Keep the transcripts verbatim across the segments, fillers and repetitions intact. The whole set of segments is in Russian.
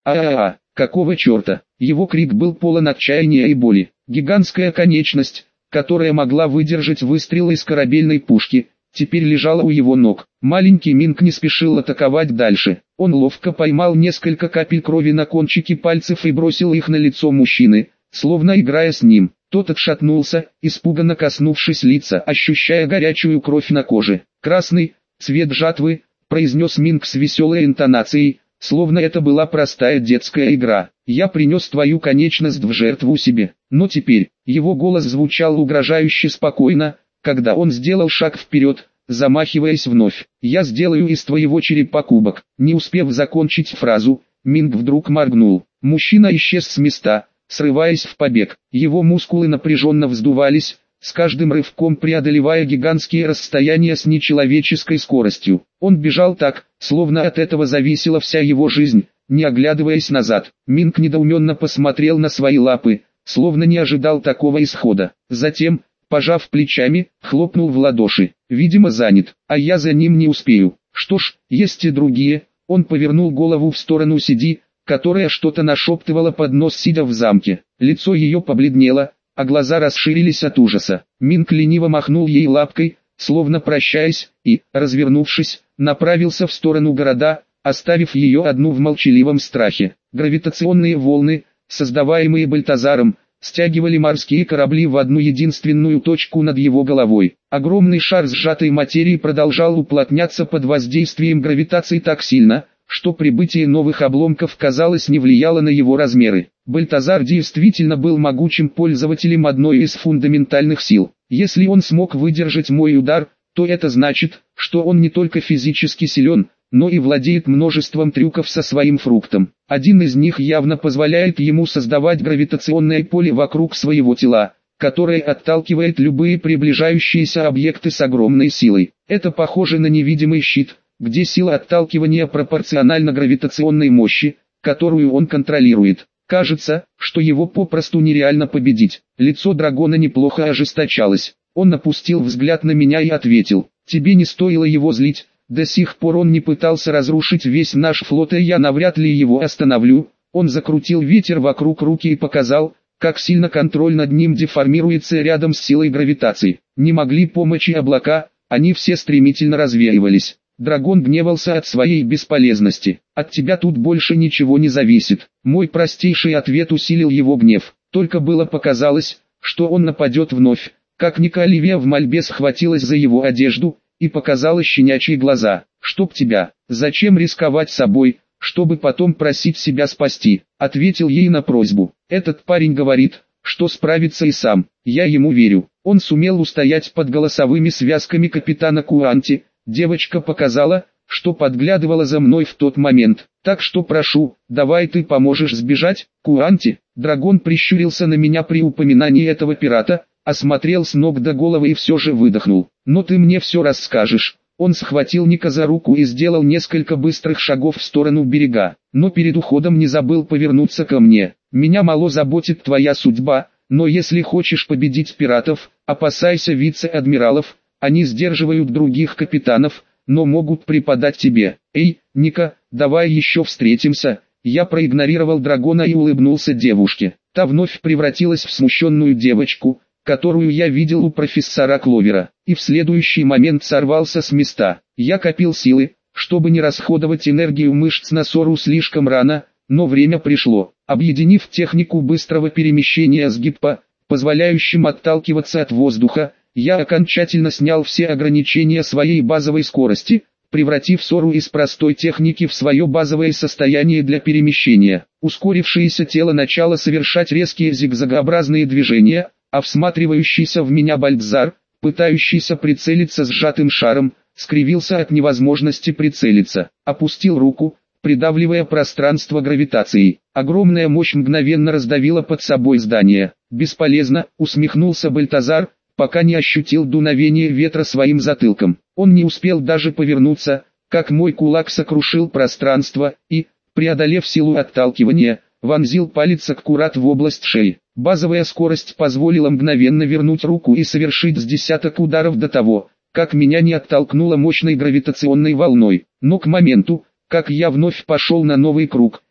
А-а-а, какого черта? Его крик был полон отчаяния и боли. Гигантская конечность, которая могла выдержать выстрел из корабельной пушки, теперь лежала у его ног. Маленький Минг не спешил атаковать дальше. Он ловко поймал несколько капель крови на кончике пальцев и бросил их на лицо мужчины, словно играя с ним. Тот отшатнулся, испуганно коснувшись лица, ощущая горячую кровь на коже. «Красный, цвет жатвы», — произнес Минг с веселой интонацией, словно это была простая детская игра. «Я принес твою конечность в жертву себе». Но теперь, его голос звучал угрожающе спокойно, когда он сделал шаг вперед, замахиваясь вновь. «Я сделаю из твоего черепа кубок». Не успев закончить фразу, Минг вдруг моргнул. Мужчина исчез с места, срываясь в побег. Его мускулы напряженно вздувались, с каждым рывком преодолевая гигантские расстояния с нечеловеческой скоростью. Он бежал так, словно от этого зависела вся его жизнь, не оглядываясь назад. Минг недоуменно посмотрел на свои лапы, словно не ожидал такого исхода. Затем, пожав плечами, хлопнул в ладоши. Видимо, занят, а я за ним не успею. Что ж, есть и другие. Он повернул голову в сторону Сиди, которая что-то нашептывала под нос, сидя в замке. Лицо ее побледнело, а глаза расширились от ужаса. Минг лениво махнул ей лапкой, словно прощаясь, и, развернувшись, направился в сторону города, оставив ее одну в молчаливом страхе. Гравитационные волны, создаваемые Бальтазаром, стягивали морские корабли в одну единственную точку над его головой. Огромный шар сжатой материи продолжал уплотняться под воздействием гравитации так сильно, что прибытие новых обломков, казалось, не влияло на его размеры. Бальтазар действительно был могучим пользователем одной из фундаментальных сил. Если он смог выдержать мой удар, то это значит, что он не только физически силен, но и владеет множеством трюков со своим фруктом. Один из них явно позволяет ему создавать гравитационное поле вокруг своего тела, которое отталкивает любые приближающиеся объекты с огромной силой. Это похоже на невидимый щит, где сила отталкивания пропорциональна гравитационной мощи, которую он контролирует. Кажется, что его попросту нереально победить. Лицо дракона неплохо ожесточалось. Он опустил взгляд на меня и ответил: «Тебе не стоило его злить, до сих пор он не пытался разрушить весь наш флот, и я навряд ли его остановлю». Он закрутил ветер вокруг руки и показал, как сильно контроль над ним деформируется рядом с силой гравитации. Не могли помочь и облака, они все стремительно развеивались. Дракон гневался от своей бесполезности. «От тебя тут больше ничего не зависит». Мой простейший ответ усилил его гнев. Только было показалось, что он нападет вновь, как Ника Оливия в мольбе схватилась за его одежду и показала щенячьи глаза. «Чтоб тебя, зачем рисковать собой, чтобы потом просить себя спасти?» Ответил ей на просьбу. «Этот парень говорит, что справится и сам. Я ему верю». Он сумел устоять под голосовыми связками капитана Куанти. Девочка показала, что подглядывала за мной в тот момент. «Так что прошу, давай ты поможешь сбежать, Куанти». Дракон прищурился на меня при упоминании этого пирата, осмотрел с ног до головы и все же выдохнул. «Но ты мне все расскажешь». Он схватил Ника за руку и сделал несколько быстрых шагов в сторону берега, но перед уходом не забыл повернуться ко мне. «Меня мало заботит твоя судьба, но если хочешь победить пиратов, опасайся вице-адмиралов. Они сдерживают других капитанов, но могут преподать тебе. Эй, Ника, давай еще встретимся». Я проигнорировал дракона и улыбнулся девушке. Та вновь превратилась в смущенную девочку, которую я видел у профессора Кловера, и в следующий момент сорвался с места. Я копил силы, чтобы не расходовать энергию мышц на ссору слишком рано, но время пришло. Объединив технику быстрого перемещения с гиппо, позволяющим отталкиваться от воздуха, я окончательно снял все ограничения своей базовой скорости, превратив ссору из простой техники в свое базовое состояние для перемещения. Ускорившееся тело начало совершать резкие зигзагообразные движения, а всматривающийся в меня Бальтазар, пытающийся прицелиться сжатым шаром, скривился от невозможности прицелиться. Опустил руку, придавливая пространство гравитацией. Огромная мощь мгновенно раздавила под собой здание. «Бесполезно», усмехнулся Бальтазар, пока не ощутил дуновение ветра своим затылком. Он не успел даже повернуться, как мой кулак сокрушил пространство и, преодолев силу отталкивания, вонзил палец аккурат в область шеи. Базовая скорость позволила мгновенно вернуть руку и совершить с десяток ударов до того, как меня не оттолкнуло мощной гравитационной волной. Но к моменту, как я вновь пошел на новый круг,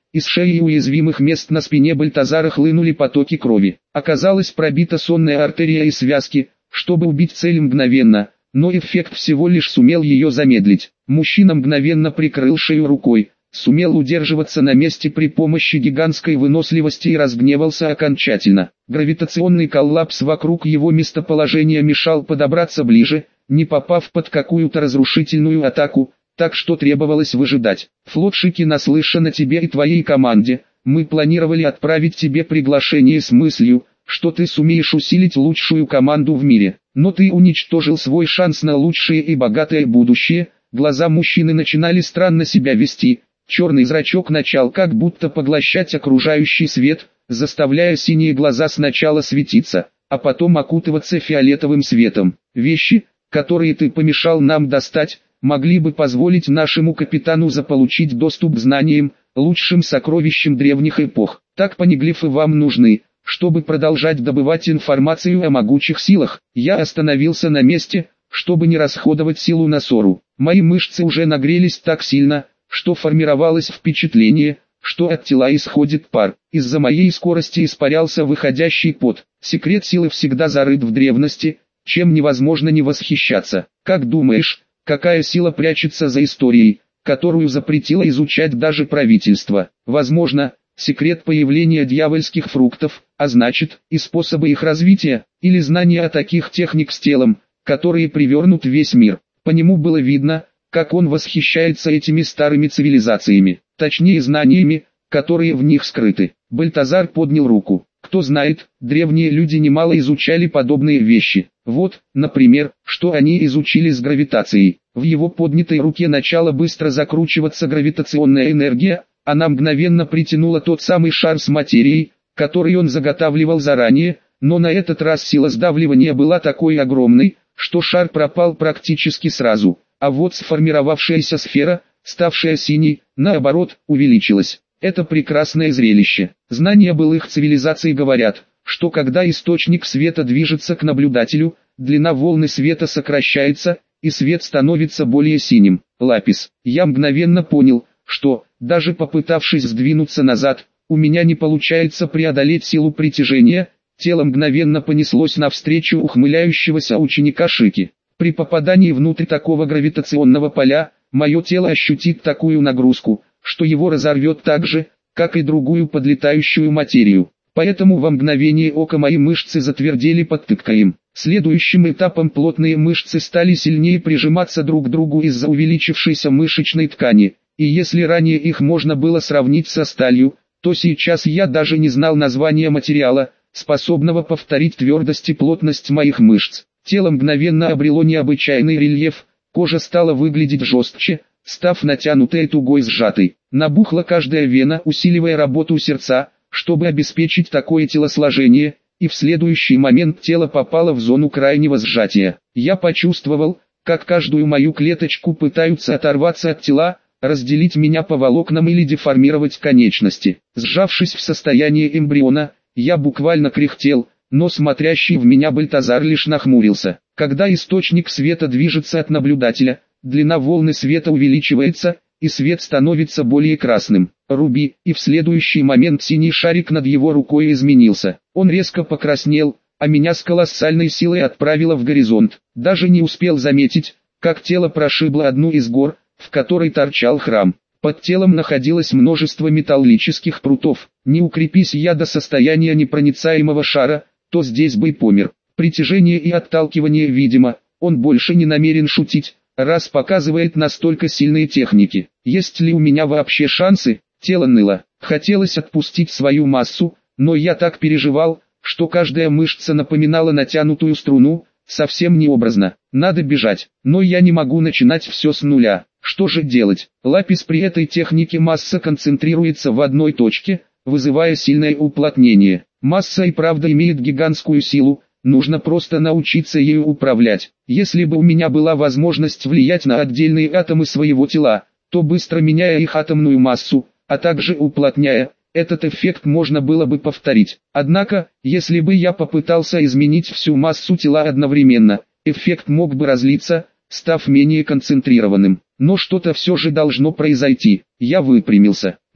из шеи и уязвимых мест на спине Бальтазара хлынули потоки крови. Оказалось, пробита сонная артерия и связки, чтобы убить цель мгновенно, но эффект всего лишь сумел ее замедлить. Мужчина мгновенно прикрыл шею рукой, сумел удерживаться на месте при помощи гигантской выносливости и разгневался окончательно. Гравитационный коллапс вокруг его местоположения мешал подобраться ближе, не попав под какую-то разрушительную атаку, так что требовалось выжидать. «Флот Шики наслышан о тебе и твоей команде. Мы планировали отправить тебе приглашение с мыслью, что ты сумеешь усилить лучшую команду в мире. Но ты уничтожил свой шанс на лучшее и богатое будущее». Глаза мужчины начинали странно себя вести. Черный зрачок начал как будто поглощать окружающий свет, заставляя синие глаза сначала светиться, а потом окутываться фиолетовым светом. «Вещи, которые ты помешал нам достать, могли бы позволить нашему капитану заполучить доступ к знаниям, лучшим сокровищам древних эпох. Так понеглифы вам нужны, чтобы продолжать добывать информацию о могучих силах». Я остановился на месте, чтобы не расходовать силу на ссору. Мои мышцы уже нагрелись так сильно, что формировалось впечатление, что от тела исходит пар. Из-за моей скорости испарялся выходящий пот. Секрет силы всегда зарыт в древности, чем невозможно не восхищаться. Как думаешь, какая сила прячется за историей, которую запретило изучать даже правительство? Возможно, секрет появления дьявольских фруктов, а значит, и способы их развития, или знания о таких техник с телом, которые привернут весь мир. По нему было видно, как он восхищается этими старыми цивилизациями, точнее знаниями, которые в них скрыты. Бальтазар поднял руку. Кто знает, древние люди немало изучали подобные вещи. Вот, например, что они изучили с гравитацией. В его поднятой руке начала быстро закручиваться гравитационная энергия, она мгновенно притянула тот самый шар с материей, который он заготавливал заранее, но на этот раз сила сдавливания была такой огромной, что шар пропал практически сразу, а вот сформировавшаяся сфера, ставшая синей, наоборот, увеличилась. Это прекрасное зрелище. Знания былых цивилизаций говорят, что когда источник света движется к наблюдателю, длина волны света сокращается, и свет становится более синим. Лапис. Я мгновенно понял, что, даже попытавшись сдвинуться назад, у меня не получается преодолеть силу притяжения. Тело мгновенно понеслось навстречу ухмыляющегося ученика Шики. При попадании внутрь такого гравитационного поля, мое тело ощутит такую нагрузку, что его разорвет так же, как и другую подлетающую материю. Поэтому во мгновение ока мои мышцы затвердели под тыкаем. Следующим этапом плотные мышцы стали сильнее прижиматься друг к другу из-за увеличившейся мышечной ткани, и если ранее их можно было сравнить со сталью, то сейчас я даже не знал названия материала, способного повторить твердость и плотность моих мышц. Тело мгновенно обрело необычайный рельеф, кожа стала выглядеть жестче, став натянутой и тугой сжатой. Набухла каждая вена, усиливая работу сердца, чтобы обеспечить такое телосложение, и в следующий момент тело попало в зону крайнего сжатия. Я почувствовал, как каждую мою клеточку пытаются оторваться от тела, разделить меня по волокнам или деформировать конечности. Сжавшись в состоянии эмбриона, я буквально кряхтел, но смотрящий в меня Бальтазар лишь нахмурился. Когда источник света движется от наблюдателя, длина волны света увеличивается, и свет становится более красным. Руби, и в следующий момент синий шарик над его рукой изменился. Он резко покраснел, а меня с колоссальной силой отправило в горизонт. Даже не успел заметить, как тело прошибло одну из гор, в которой торчал храм. Под телом находилось множество металлических прутов. Не укрепись я до состояния непроницаемого шара, то здесь бы и помер. Притяжение и отталкивание видимо, он больше не намерен шутить, раз показывает настолько сильные техники. Есть ли у меня вообще шансы? Тело ныло. Хотелось отпустить свою массу, но я так переживал, что каждая мышца напоминала натянутую струну, совсем необразно. Надо бежать, но я не могу начинать все с нуля. Что же делать? Лапис при этой технике масса концентрируется в одной точке, вызывая сильное уплотнение. Масса и правда имеет гигантскую силу, нужно просто научиться ею управлять. Если бы у меня была возможность влиять на отдельные атомы своего тела, то быстро меняя их атомную массу, а также уплотняя, этот эффект можно было бы повторить. Однако, если бы я попытался изменить всю массу тела одновременно, эффект мог бы разлиться, став менее концентрированным. Но что-то все же должно произойти. Я выпрямился.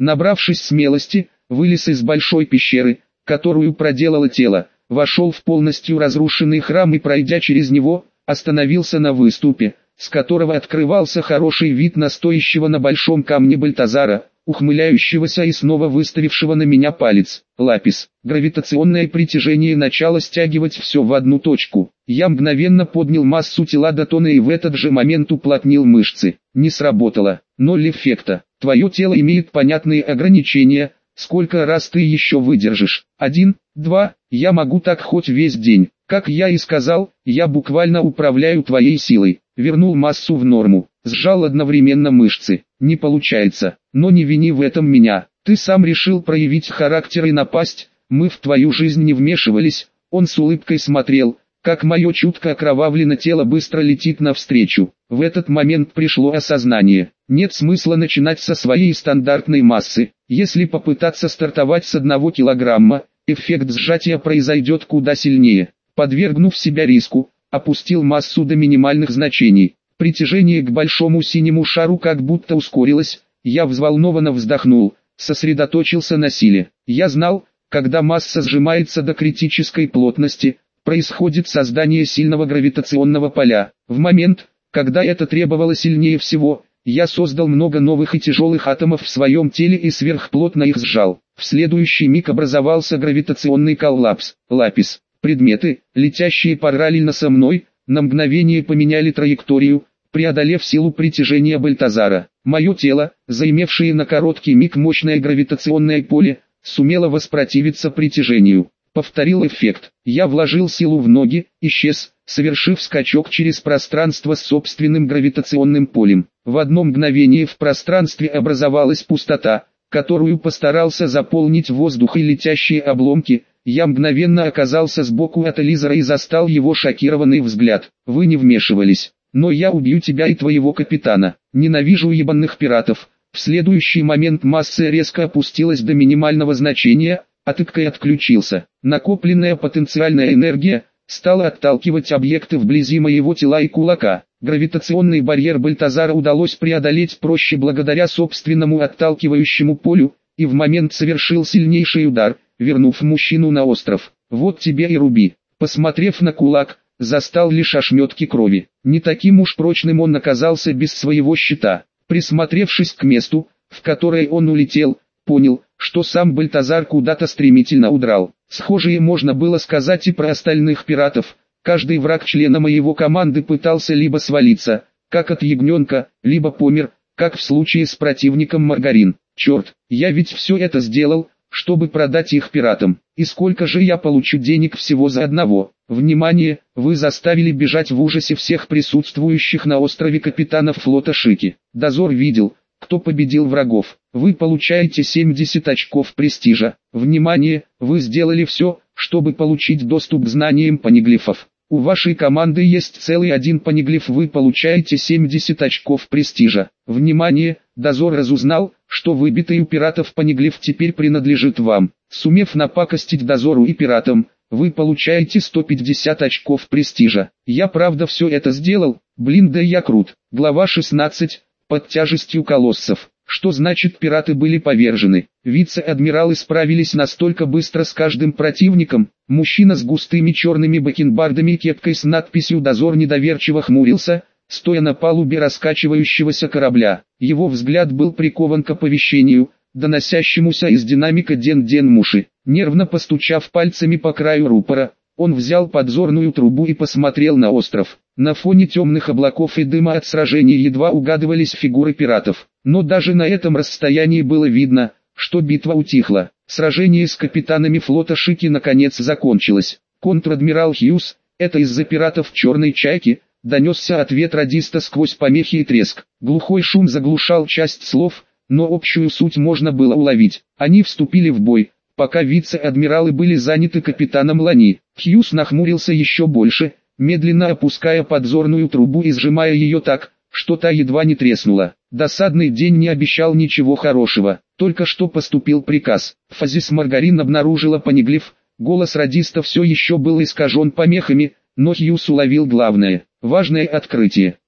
Набравшись смелости, вылез из большой пещеры, которую проделало тело, вошел в полностью разрушенный храм и, пройдя через него, остановился на выступе, с которого открывался хороший вид на стоящего на большом камне Бальтазара, ухмыляющегося и снова выставившего на меня палец. Лапис. Гравитационное притяжение начало стягивать все в одну точку. Я мгновенно поднял массу тела до тона и в этот же момент уплотнил мышцы. Не сработало. Ноль эффекта. Твое тело имеет понятные ограничения. Сколько раз ты еще выдержишь? Один, два, я могу так хоть весь день. Как я и сказал, я буквально управляю твоей силой. Вернул массу в норму. Сжал одновременно мышцы. Не получается. Но не вини в этом меня. Ты сам решил проявить характер и напасть. Мы в твою жизнь не вмешивались. Он с улыбкой смотрел, как мое чутко окровавленное тело быстро летит навстречу. В этот момент пришло осознание. Нет смысла начинать со своей стандартной массы. Если попытаться стартовать с одного килограмма, эффект сжатия произойдет куда сильнее. Подвергнув себя риску, опустил массу до минимальных значений. Притяжение к большому синему шару как будто ускорилось. Я взволнованно вздохнул, сосредоточился на силе. Я знал, когда масса сжимается до критической плотности, происходит создание сильного гравитационного поля. В момент, когда это требовало сильнее всего, я создал много новых и тяжелых атомов в своем теле и сверхплотно их сжал. В следующий миг образовался гравитационный коллапс. Лапис. Предметы, летящие параллельно со мной, на мгновение поменяли траекторию, преодолев силу притяжения Бальтазара. Мое тело, заимевшее на короткий миг мощное гравитационное поле, сумело воспротивиться притяжению. Повторил эффект. Я вложил силу в ноги, исчез, совершив скачок через пространство с собственным гравитационным полем. В одно мгновение в пространстве образовалась пустота, которую постарался заполнить воздух и летящие обломки. Я мгновенно оказался сбоку от Элизера и застал его шокированный взгляд. Вы не вмешивались, но я убью тебя и твоего капитана. Ненавижу ебаных пиратов. В следующий момент масса резко опустилась до минимального значения, а тыккой отключился. Накопленная потенциальная энергия стала отталкивать объекты вблизи моего тела и кулака. Гравитационный барьер Бальтазара удалось преодолеть проще благодаря собственному отталкивающему полю, и в момент совершил сильнейший удар, вернув мужчину на остров. Вот тебе и руби. Посмотрев на кулак, застал лишь ошметки крови. Не таким уж прочным он оказался без своего щита. Присмотревшись к месту, в которое он улетел, понял, что сам Бальтазар куда-то стремительно удрал. Схожее можно было сказать и про остальных пиратов. Каждый враг члена моего команды пытался либо свалиться, как от ягненка, либо помер, как в случае с противником Маргарин. Черт, я ведь все это сделал, чтобы продать их пиратам. И сколько же я получу денег всего за одного? Внимание, вы заставили бежать в ужасе всех присутствующих на острове капитанов флота Шики. Дозор видел, кто победил врагов. Вы получаете семьдесят очков престижа. Внимание, вы сделали все, чтобы получить доступ к знаниям понеглифов. У вашей команды есть целый один понеглиф, вы получаете семьдесят очков престижа. Внимание, дозор разузнал, что выбитый у пиратов понеглиф теперь принадлежит вам. Сумев напакостить дозору и пиратам, вы получаете сто пятьдесят очков престижа. Я правда все это сделал? Блин, да я крут. Глава шестнадцать. Под тяжестью колоссов. Что значит пираты были повержены? Вице-адмиралы справились настолько быстро с каждым противником. Мужчина с густыми черными бакенбардами и кепкой с надписью «Дозор» недоверчиво хмурился, стоя на палубе раскачивающегося корабля. Его взгляд был прикован к оповещению, доносящемуся из динамика Ден-Ден-Муши. Нервно постучав пальцами по краю рупора, он взял подзорную трубу и посмотрел на остров. На фоне темных облаков и дыма от сражений едва угадывались фигуры пиратов. Но даже на этом расстоянии было видно, что битва утихла. Сражение с капитанами флота Шики наконец закончилось. Контр-адмирал Хьюз, это из-за пиратов Черной Чайки, донесся ответ радиста сквозь помехи и треск. Глухой шум заглушал часть слов, но общую суть можно было уловить. Они вступили в бой, пока вице-адмиралы были заняты капитаном Лани. Хьюз нахмурился еще больше, медленно опуская подзорную трубу и сжимая ее так, что та едва не треснула. Досадный день не обещал ничего хорошего. Только что поступил приказ. Фазис Маргарин обнаружила понеглиф. Голос радиста все еще был искажен помехами, но Хьюз уловил главное. Важное открытие.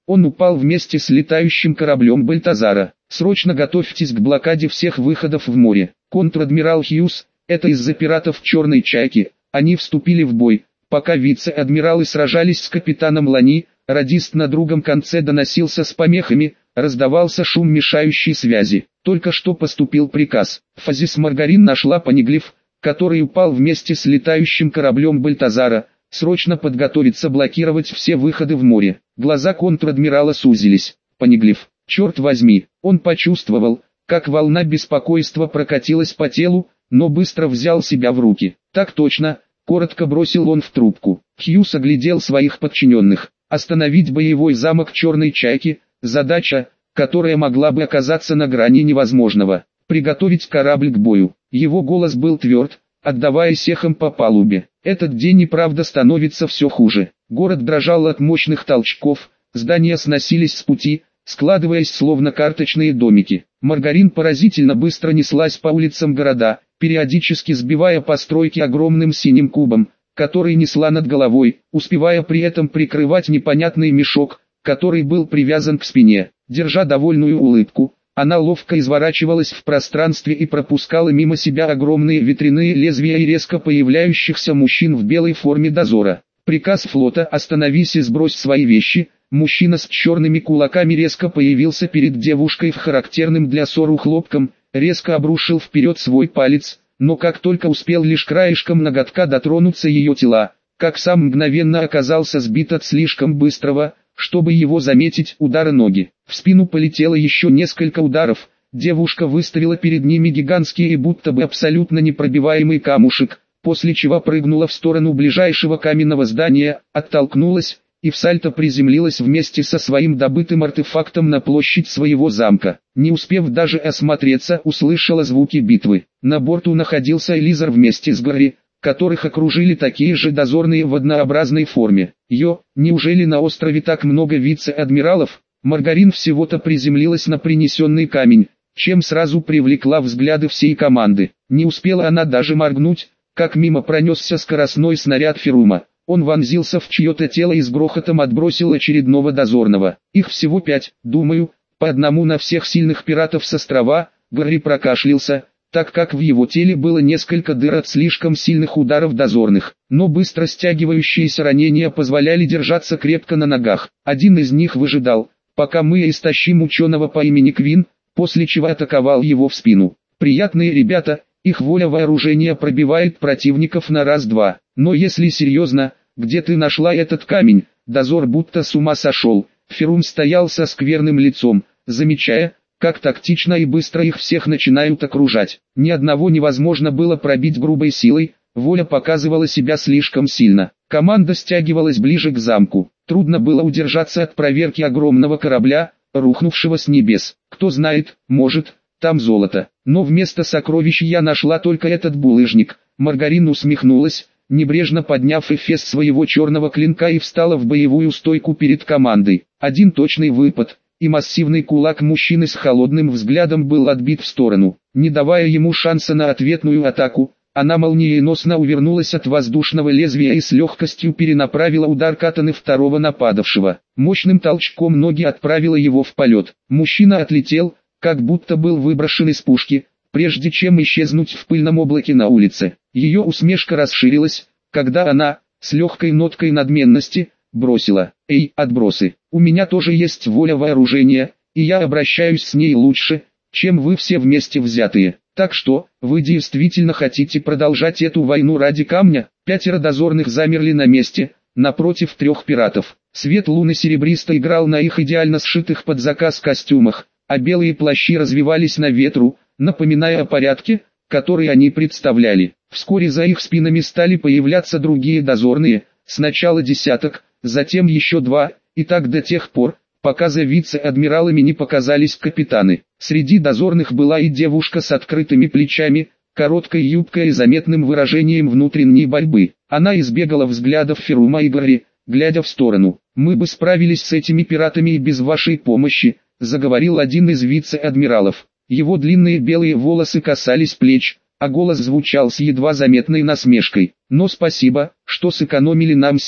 Он упал вместе с летающим кораблем Бальтазара. Срочно готовьтесь к блокаде всех выходов в море. Контр-адмирал Хьюз, это из-за пиратов Черной Чайки. Они вступили в бой, пока вице-адмиралы сражались с капитаном Лани. Радист на другом конце доносился с помехами, раздавался шум мешающей связи. Только что поступил приказ. Фазис Маргарин нашла Понеглиф, который упал вместе с летающим кораблем Бальтазара. Срочно подготовиться блокировать все выходы в море. Глаза контр-адмирала сузились. Понеглиф, черт возьми, он почувствовал, как волна беспокойства прокатилась по телу, но быстро взял себя в руки. Так точно, коротко бросил он в трубку. Хьюз оглядел своих подчиненных. Остановить боевой замок Черной Чайки – задача, которая могла бы оказаться на грани невозможного. Приготовить корабль к бою. Его голос был тверд, отдаваясь эхом по палубе. Этот день и правда становится все хуже. Город дрожал от мощных толчков, здания сносились с пути, складываясь словно карточные домики. Маргарин поразительно быстро неслась по улицам города, периодически сбивая постройки огромным синим кубом, который несла над головой, успевая при этом прикрывать непонятный мешок, который был привязан к спине. Держа довольную улыбку, она ловко изворачивалась в пространстве и пропускала мимо себя огромные ветряные лезвия и резко появляющихся мужчин в белой форме дозора. Приказ флота: «Остановись и сбрось свои вещи». Мужчина с черными кулаками резко появился перед девушкой в характерным для Сору хлопком, резко обрушил вперед свой палец, но как только успел лишь краешком ноготка дотронуться ее тела, как сам мгновенно оказался сбит от слишком быстрого, чтобы его заметить, удара ноги. В спину полетело еще несколько ударов, девушка выставила перед ними гигантский и будто бы абсолютно непробиваемый камушек, после чего прыгнула в сторону ближайшего каменного здания, оттолкнулась и в сальто приземлилась вместе со своим добытым артефактом на площадь своего замка. Не успев даже осмотреться, услышала звуки битвы. На борту находился Элизар вместе с Гарри, которых окружили такие же дозорные в однообразной форме. Йо, неужели на острове так много вице-адмиралов? Маргарин всего-то приземлилась на принесенный камень, чем сразу привлекла взгляды всей команды. Не успела она даже моргнуть, как мимо пронесся скоростной снаряд Ферума. Он вонзился в чье-то тело и с грохотом отбросил очередного дозорного. Их всего пять, думаю, по одному на всех сильных пиратов с острова. Гарри прокашлялся, так как в его теле было несколько дыр от слишком сильных ударов дозорных, но быстро стягивающиеся ранения позволяли держаться крепко на ногах. Один из них выжидал, пока мы истощим ученого по имени Квин, после чего атаковал его в спину. Приятные ребята, их воля вооружения пробивает противников на раз-два. Но если серьезно, где ты нашла этот камень? Дозор будто с ума сошел. Ферум стоял со скверным лицом, замечая, как тактично и быстро их всех начинают окружать. Ни одного невозможно было пробить грубой силой, воля показывала себя слишком сильно. Команда стягивалась ближе к замку. Трудно было удержаться от проверки огромного корабля, рухнувшего с небес. Кто знает, может, там золото. Но вместо сокровищ я нашла только этот булыжник. Маргарин усмехнулась, небрежно подняв эфес своего черного клинка, и встала в боевую стойку перед командой. Один точный выпад, и массивный кулак мужчины с холодным взглядом был отбит в сторону. Не давая ему шанса на ответную атаку, она молниеносно увернулась от воздушного лезвия и с легкостью перенаправила удар катаны второго нападавшего. Мощным толчком ноги отправила его в полет. Мужчина отлетел, как будто был выброшен из пушки, прежде чем исчезнуть в пыльном облаке на улице. Ее усмешка расширилась, когда она, с легкой ноткой надменности, бросила: «Эй, отбросы, у меня тоже есть воля вооружения, и я обращаюсь с ней лучше, чем вы все вместе взятые. Так что, вы действительно хотите продолжать эту войну ради камня?» Пятеро дозорных замерли на месте, напротив трех пиратов. Свет луны серебристо играл на их идеально сшитых под заказ костюмах, а белые плащи развивались на ветру, напоминая о порядке, который они представляли. Вскоре за их спинами стали появляться другие дозорные, сначала десяток, затем еще два, и так до тех пор, пока за вице-адмиралами не показались капитаны. Среди дозорных была и девушка с открытыми плечами, короткой юбкой и заметным выражением внутренней борьбы. Она избегала взглядов Ферума и Гарри, глядя в сторону. «Мы бы справились с этими пиратами и без вашей помощи», — заговорил один из вице-адмиралов. Его длинные белые волосы касались плеч, а голос звучал с едва заметной насмешкой. «Но спасибо, что сэкономили нам силы.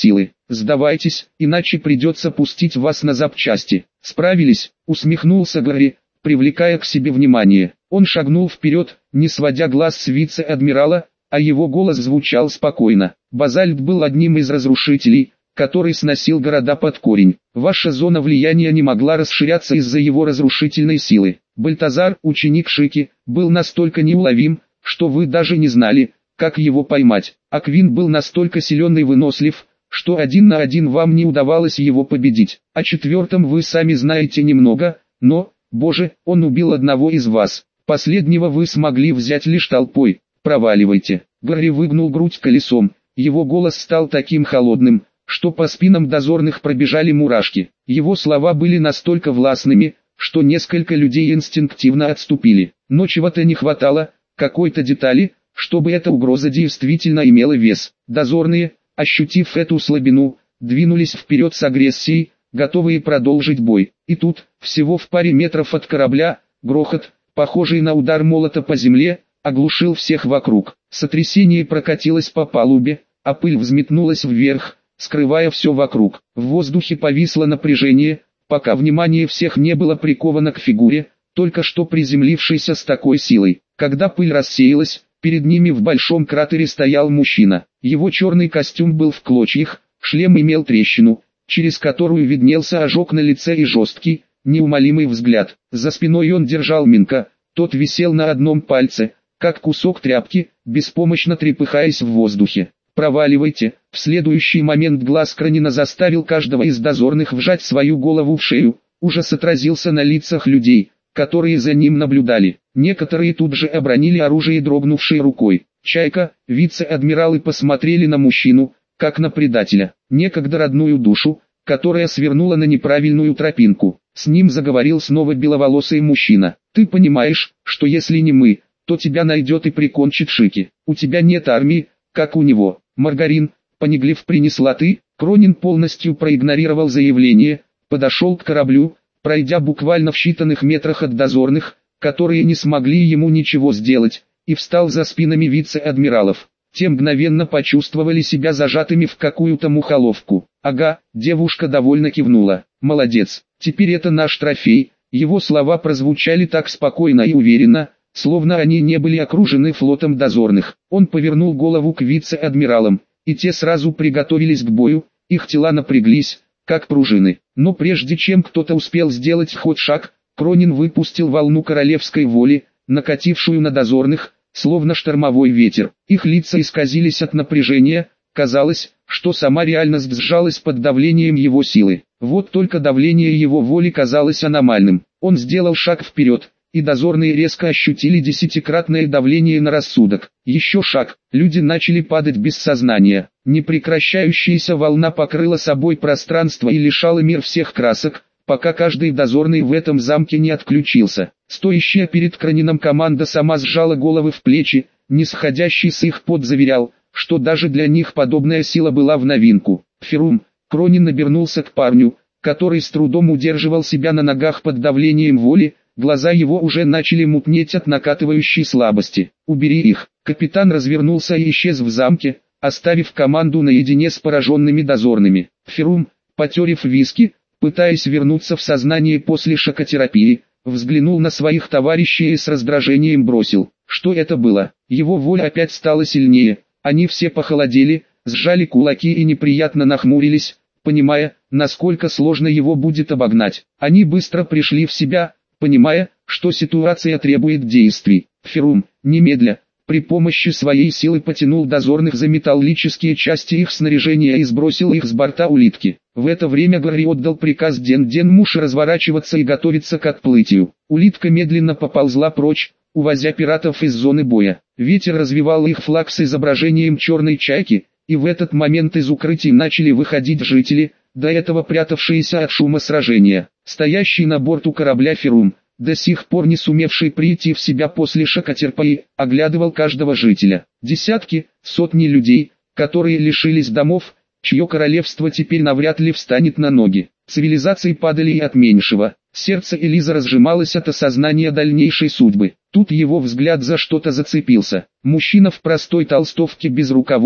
сдавайтесь, иначе придется пустить вас на запчасти. Справились, усмехнулся Гарри, привлекая к себе внимание. Он шагнул вперед, не сводя глаз с вице-адмирала, а его голос звучал спокойно. Базальт был одним из разрушителей, который сносил города под корень. Ваша зона влияния не могла расширяться из-за его разрушительной силы. Бальтазар, ученик Шики, был настолько неуловим, что вы даже не знали, как его поймать. А Квин был настолько силен и вынослив, что один на один вам не удавалось его победить. О четвертом вы сами знаете немного, но, боже, он убил одного из вас. Последнего вы смогли взять лишь толпой. Проваливайте. Гарри выгнул грудь колесом. Его голос стал таким холодным, что по спинам дозорных пробежали мурашки. Его слова были настолько властными, что несколько людей инстинктивно отступили. Но чего-то не хватало, какой-то детали, чтобы эта угроза действительно имела вес. Дозорные, ощутив эту слабину, двинулись вперед с агрессией, готовые продолжить бой. И тут, всего в паре метров от корабля, грохот, похожий на удар молота по земле, оглушил всех вокруг. Сотрясение прокатилось по палубе, а пыль взметнулась вверх, скрывая все вокруг. В воздухе повисло напряжение, пока внимание всех не было приковано к фигуре, только что приземлившейся с такой силой. Когда пыль рассеялась, перед ними в большом кратере стоял мужчина. Его черный костюм был в клочьях, шлем имел трещину, через которую виднелся ожог на лице и жесткий, неумолимый взгляд. За спиной он держал Минка, тот висел на одном пальце, как кусок тряпки, беспомощно трепыхаясь в воздухе. «Проваливайте!» В следующий момент глаз Кронина заставил каждого из дозорных вжать свою голову в шею. Ужас отразился на лицах людей, которые за ним наблюдали. Некоторые тут же обронили оружие дрогнувшей рукой. Чайка, вице-адмиралы посмотрели на мужчину, как на предателя, некогда родную душу, которая свернула на неправильную тропинку. С ним заговорил снова беловолосый мужчина. «Ты понимаешь, что если не мы, то тебя найдет и прикончит Шики. У тебя нет армии, как у него. Маргарин, понеглив принесла ты». Кронин полностью проигнорировал заявление, подошел к кораблю, пройдя буквально в считанных метрах от дозорных, которые не смогли ему ничего сделать, и встал за спинами вице-адмиралов. Те мгновенно почувствовали себя зажатыми в какую-то мухоловку. «Ага», девушка довольно кивнула. «Молодец, теперь это наш трофей». Его слова прозвучали так спокойно и уверенно, словно они не были окружены флотом дозорных. Он повернул голову к вице-адмиралам, и те сразу приготовились к бою, их тела напряглись, как пружины. Но прежде чем кто-то успел сделать хоть шаг, Кронин выпустил волну королевской воли, накатившую на дозорных, словно штормовой ветер. Их лица исказились от напряжения, казалось, что сама реальность сжалась под давлением его силы. Вот только давление его воли казалось аномальным. Он сделал шаг вперед, и дозорные резко ощутили десятикратное давление на рассудок. Еще шаг, люди начали падать без сознания. Непрекращающаяся волна покрыла собой пространство и лишала мир всех красок, пока каждый дозорный в этом замке не отключился. Стоящая перед Кронином команда сама сжала головы в плечи, нисходящий с их под заверял, что даже для них подобная сила была в новинку. «Ферум», Кронин обернулся к парню, который с трудом удерживал себя на ногах под давлением воли, глаза его уже начали мутнеть от накатывающей слабости. «Убери их». Капитан развернулся и исчез в замке, оставив команду наедине с пораженными дозорными. Ферум, потерев виски, пытаясь вернуться в сознание после шокотерапии, взглянул на своих товарищей и с раздражением бросил, что это было. Его воля опять стала сильнее, они все похолодели, сжали кулаки и неприятно нахмурились, понимая, насколько сложно его будет обогнать. Они быстро пришли в себя, понимая, что ситуация требует действий. Ферум, немедля, при помощи своей силы потянул дозорных за металлические части их снаряжения и сбросил их с борта улитки. В это время Гарри отдал приказ Ден-Ден-Муше разворачиваться и готовиться к отплытию. Улитка медленно поползла прочь, увозя пиратов из зоны боя. Ветер развивал их флаг с изображением черной чайки, и в этот момент из укрытий начали выходить жители, до этого прятавшиеся от шума сражения. Стоящий на борту корабля Ферум, до сих пор не сумевший прийти в себя после шокотерапии, оглядывал каждого жителя. Десятки, сотни людей, которые лишились домов, чье королевство теперь навряд ли встанет на ноги. Цивилизации падали и от меньшего. Сердце Элиза разжималось от осознания дальнейшей судьбы. Тут его взгляд за что-то зацепился. Мужчина в простой толстовке без рукавов,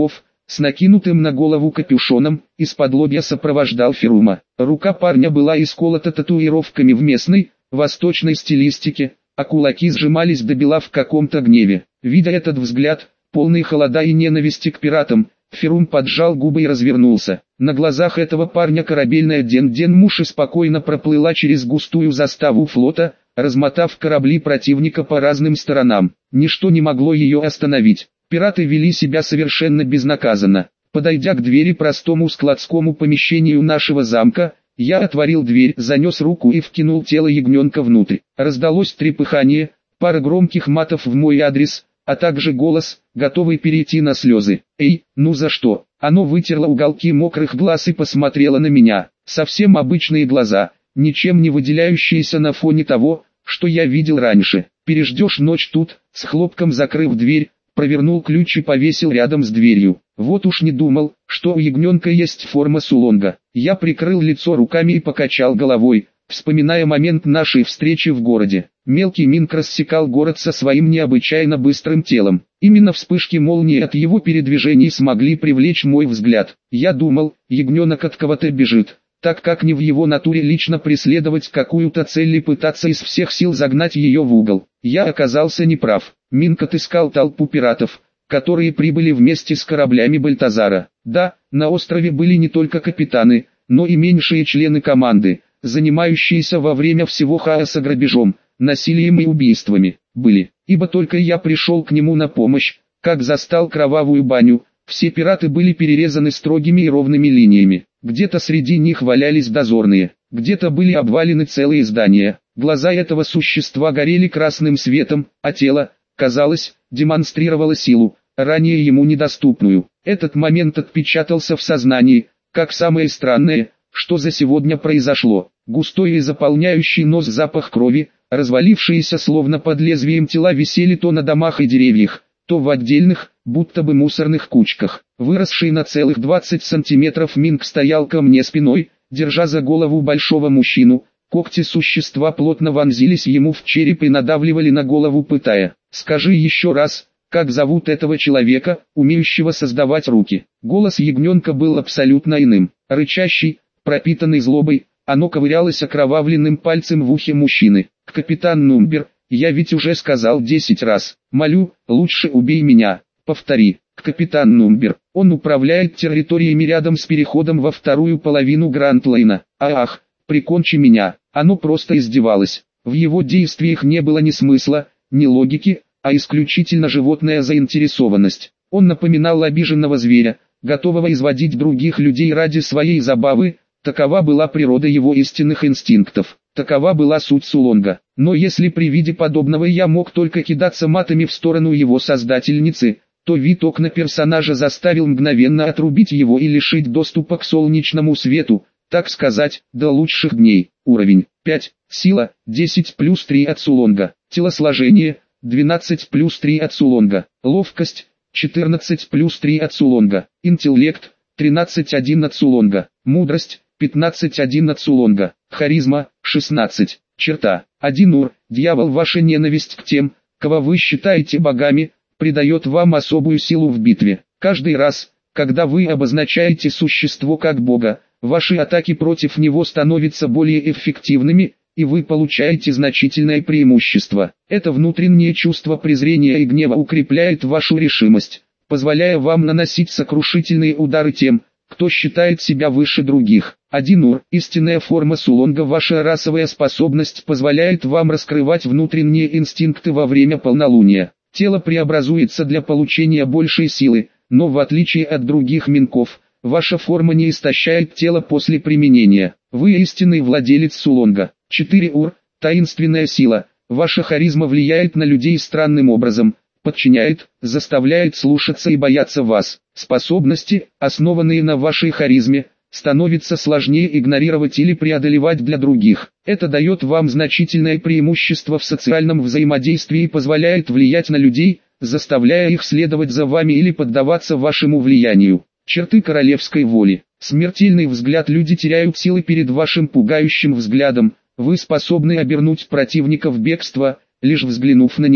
с накинутым на голову капюшоном, из-под лобья сопровождал Ферума. Рука парня была исколота татуировками в местной, восточной стилистике, а кулаки сжимались до бела в каком-то гневе. Видя этот взгляд, полный холода и ненависти к пиратам, Ферум поджал губы и развернулся. На глазах этого парня корабельная Ден-Ден-Муши спокойно проплыла через густую заставу флота, размотав корабли противника по разным сторонам. Ничто не могло ее остановить. Пираты вели себя совершенно безнаказанно. Подойдя к двери простому складскому помещению нашего замка, я отворил дверь, занес руку и вкинул тело ягненка внутрь. Раздалось трепыхание, пара громких матов в мой адрес, а также голос, готовый перейти на слезы. «Эй, ну за что?» Оно вытерло уголки мокрых глаз и посмотрело на меня. Совсем обычные глаза, ничем не выделяющиеся на фоне того, что я видел раньше. «Переждешь ночь тут», с хлопком закрыв дверь, провернул ключ и повесил рядом с дверью. Вот уж не думал, что у ягненка есть форма сулонга. Я прикрыл лицо руками и покачал головой, вспоминая момент нашей встречи в городе. Мелкий Минк рассекал город со своим необычайно быстрым телом. Именно вспышки молнии от его передвижений смогли привлечь мой взгляд. Я думал, ягненок от кого-то бежит, так как не в его натуре лично преследовать какую-то цель и пытаться из всех сил загнать ее в угол. Я оказался неправ. Минк отыскал толпу пиратов, которые прибыли вместе с кораблями Бальтазара. Да, на острове были не только капитаны, но и меньшие члены команды, занимающиеся во время всего хаоса грабежом, насилием и убийствами. Были, ибо только я пришел к нему на помощь, как застал кровавую баню. Все пираты были перерезаны строгими и ровными линиями. Где-то среди них валялись дозорные, где-то были обвалены целые здания. Глаза этого существа горели красным светом, а тело, казалось, демонстрировало силу, ранее ему недоступную. Этот момент отпечатался в сознании, как самое странное, что за сегодня произошло. Густой и заполняющий нос запах крови, развалившиеся словно под лезвием тела висели то на домах и деревьях, то в отдельных, будто бы мусорных кучках. Выросший на целых двадцать сантиметров Минк стоял ко мне спиной, держа за голову большого мужчину. Когти существа плотно вонзились ему в череп и надавливали на голову, пытая. «Скажи еще раз, как зовут этого человека, умеющего создавать руки?» Голос ягненка был абсолютно иным, рычащий, пропитанный злобой. Оно ковырялось окровавленным пальцем в ухе мужчины. «Капитан Нумбер, я ведь уже сказал десять раз. Молю, лучше убей меня. Повтори. Капитан Нумбер, он управляет территориями рядом с переходом во вторую половину Гранд-Лейна. Ах, прикончи меня». Оно просто издевалось. В его действиях не было ни смысла, ни логики, а исключительно животная заинтересованность. Он напоминал обиженного зверя, готового изводить других людей ради своей забавы. Такова была природа его истинных инстинктов. Такова была суть Сулонга. Но если при виде подобного я мог только кидаться матами в сторону его создательницы, то вид окна персонажа заставил мгновенно отрубить его и лишить доступа к солнечному свету, так сказать, до лучших дней. Уровень пять, сила десять плюс три от Сулонга, телосложение двенадцать плюс три от Сулонга, ловкость четырнадцать плюс три от Сулонга, интеллект тринадцать один от Сулонга, мудрость пятнадцать один от Сулонга, харизма шестнадцать. Черта один ур. Дьявол, ваша ненависть к тем, кого вы считаете богами, придает вам особую силу в битве. Каждый раз, когда вы обозначаете существо как бога, ваши атаки против него становятся более эффективными, и вы получаете значительное преимущество. Это внутреннее чувство презрения и гнева укрепляет вашу решимость, позволяя вам наносить сокрушительные удары тем, кто считает себя выше других. один ур. Истинная форма Сулонга. Ваша расовая способность позволяет вам раскрывать внутренние инстинкты во время полнолуния. Тело преобразуется для получения большей силы, но в отличие от других минков, ваша форма не истощает тело после применения. Вы истинный владелец Сулонга. четыре ур. Таинственная сила. Ваша харизма влияет на людей странным образом, подчиняет, заставляет слушаться и бояться вас. Способности, основанные на вашей харизме, становится сложнее игнорировать или преодолевать для других. Это дает вам значительное преимущество в социальном взаимодействии и позволяет влиять на людей, заставляя их следовать за вами или поддаваться вашему влиянию. Черты королевской воли. Смертельный взгляд. Люди теряют силы перед вашим пугающим взглядом. Вы способны обернуть противника в бегство, лишь взглянув на него.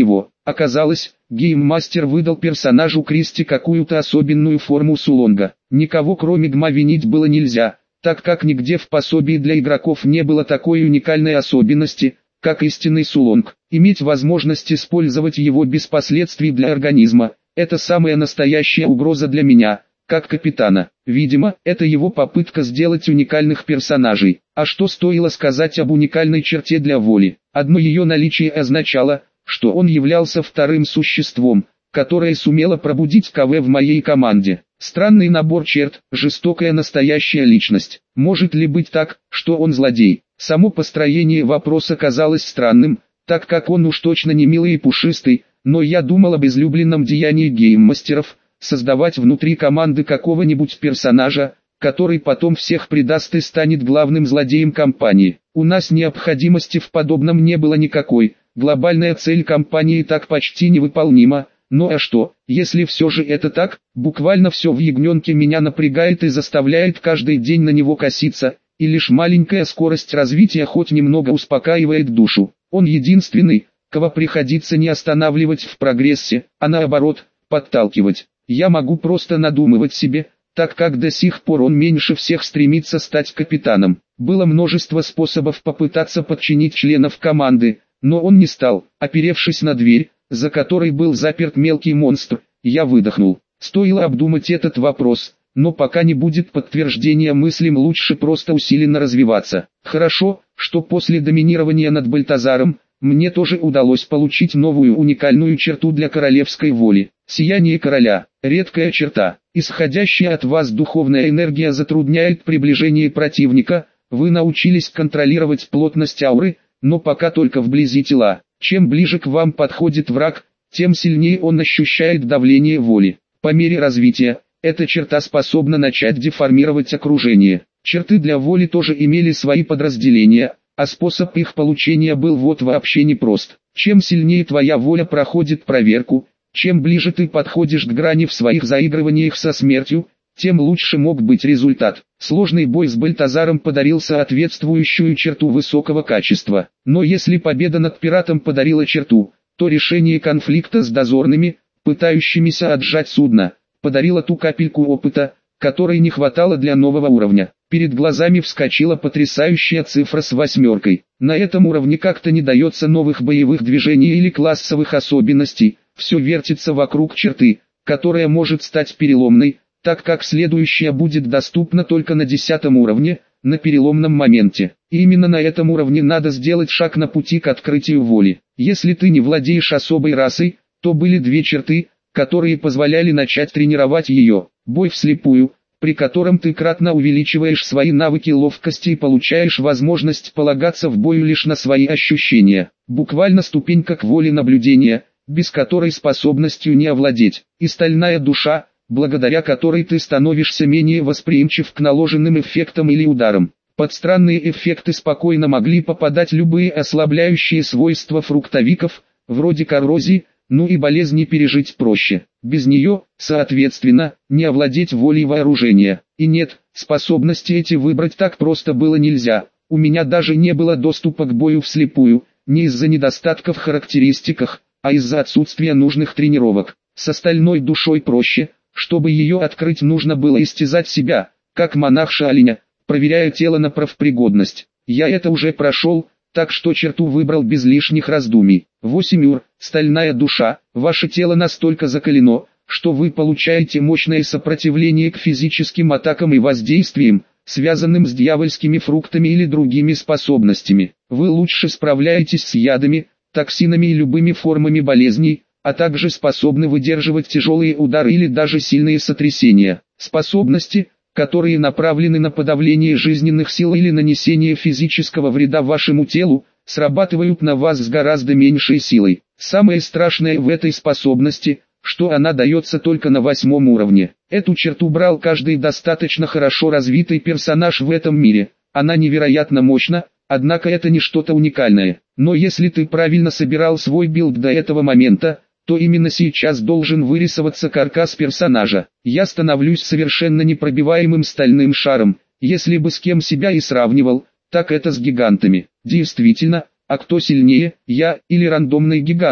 Оказалось, гейммастер выдал персонажу Кристи какую-то особенную форму Сулонга. Никого кроме Гма винить было нельзя, так как нигде в пособии для игроков не было такой уникальной особенности, как истинный Сулонг. Иметь возможность использовать его без последствий для организма – это самая настоящая угроза для меня, как капитана. Видимо, это его попытка сделать уникальных персонажей. А что стоило сказать об уникальной черте для Воли? Одно ее наличие означало, что он являлся вторым существом, которое сумело пробудить КВ в моей команде. Странный набор черт, жестокая настоящая личность. Может ли быть так, что он злодей? Само построение вопроса казалось странным, так как он уж точно не милый и пушистый, но я думал об излюбленном деянии гейммастеров, создавать внутри команды какого-нибудь персонажа, который потом всех предаст и станет главным злодеем компании. У нас необходимости в подобном не было никакой, глобальная цель компании так почти невыполнима. Ну а что, если все же это так, буквально все в ягненке меня напрягает и заставляет каждый день на него коситься, и лишь маленькая скорость развития хоть немного успокаивает душу. Он единственный, кого приходится не останавливать в прогрессе, а наоборот, подталкивать. Я могу просто надумывать себе, так как до сих пор он меньше всех стремится стать капитаном. Было множество способов попытаться подчинить членов команды, но он не стал. Оперевшись на дверь, за которой был заперт мелкий монстр, я выдохнул. Стоило обдумать этот вопрос, но пока не будет подтверждения мыслям, лучше просто усиленно развиваться. Хорошо, что после доминирования над Бальтазаром, мне тоже удалось получить новую уникальную черту для королевской воли. Сияние короля. Редкая черта. Исходящая от вас духовная энергия затрудняет приближение противника. Вы научились контролировать плотность ауры, но пока только вблизи тела. Чем ближе к вам подходит враг, тем сильнее он ощущает давление воли. По мере развития, эта черта способна начать деформировать окружение. Черты для воли тоже имели свои подразделения, а способ их получения был вот вообще непрост. Чем сильнее твоя воля проходит проверку, чем ближе ты подходишь к грани в своих заигрываниях со смертью, тем лучше мог быть результат. Сложный бой с Бальтазаром подарил соответствующую черту высокого качества. Но если победа над пиратом подарила черту, то решение конфликта с дозорными, пытающимися отжать судно, подарило ту капельку опыта, которой не хватало для нового уровня. Перед глазами вскочила потрясающая цифра с восьмеркой. На этом уровне как-то не дается новых боевых движений или классовых особенностей, все вертится вокруг черты, которая может стать переломной, так как следующая будет доступна только на десятом уровне, на переломном моменте. И именно на этом уровне надо сделать шаг на пути к открытию воли. Если ты не владеешь особой расой, то были две черты, которые позволяли начать тренировать ее. Бой вслепую, при котором ты кратно увеличиваешь свои навыки ловкости и получаешь возможность полагаться в бою лишь на свои ощущения. Буквально ступенька к воле наблюдения, без которой способностью не овладеть. И стальная душа, благодаря которой ты становишься менее восприимчив к наложенным эффектам или ударам. Под странные эффекты спокойно могли попадать любые ослабляющие свойства фруктовиков, вроде коррозии, ну и болезни пережить проще. Без нее, соответственно, не овладеть волей вооружения. И нет, способности эти выбрать так просто было нельзя. У меня даже не было доступа к бою вслепую, не из-за недостатков в характеристиках, а из-за отсутствия нужных тренировок. С остальной душой проще. Чтобы ее открыть, нужно было истязать себя, как монах Шаолиня, проверяя тело на профпригодность. Я это уже прошел, так что черту выбрал без лишних раздумий. восемь ур, стальная душа, ваше тело настолько закалено, что вы получаете мощное сопротивление к физическим атакам и воздействиям, связанным с дьявольскими фруктами или другими способностями. Вы лучше справляетесь с ядами, токсинами и любыми формами болезней, а также способны выдерживать тяжелые удары или даже сильные сотрясения. Способности, которые направлены на подавление жизненных сил или нанесение физического вреда вашему телу, срабатывают на вас с гораздо меньшей силой. Самое страшное в этой способности, что она дается только на восьмом уровне. Эту черту брал каждый достаточно хорошо развитый персонаж в этом мире. Она невероятно мощна, однако это не что-то уникальное. Но если ты правильно собирал свой билд до этого момента, то именно сейчас должен вырисоваться каркас персонажа. Я становлюсь совершенно непробиваемым стальным шаром. Если бы с кем себя и сравнивал, так это с гигантами. Действительно, а кто сильнее, я или рандомный гигант?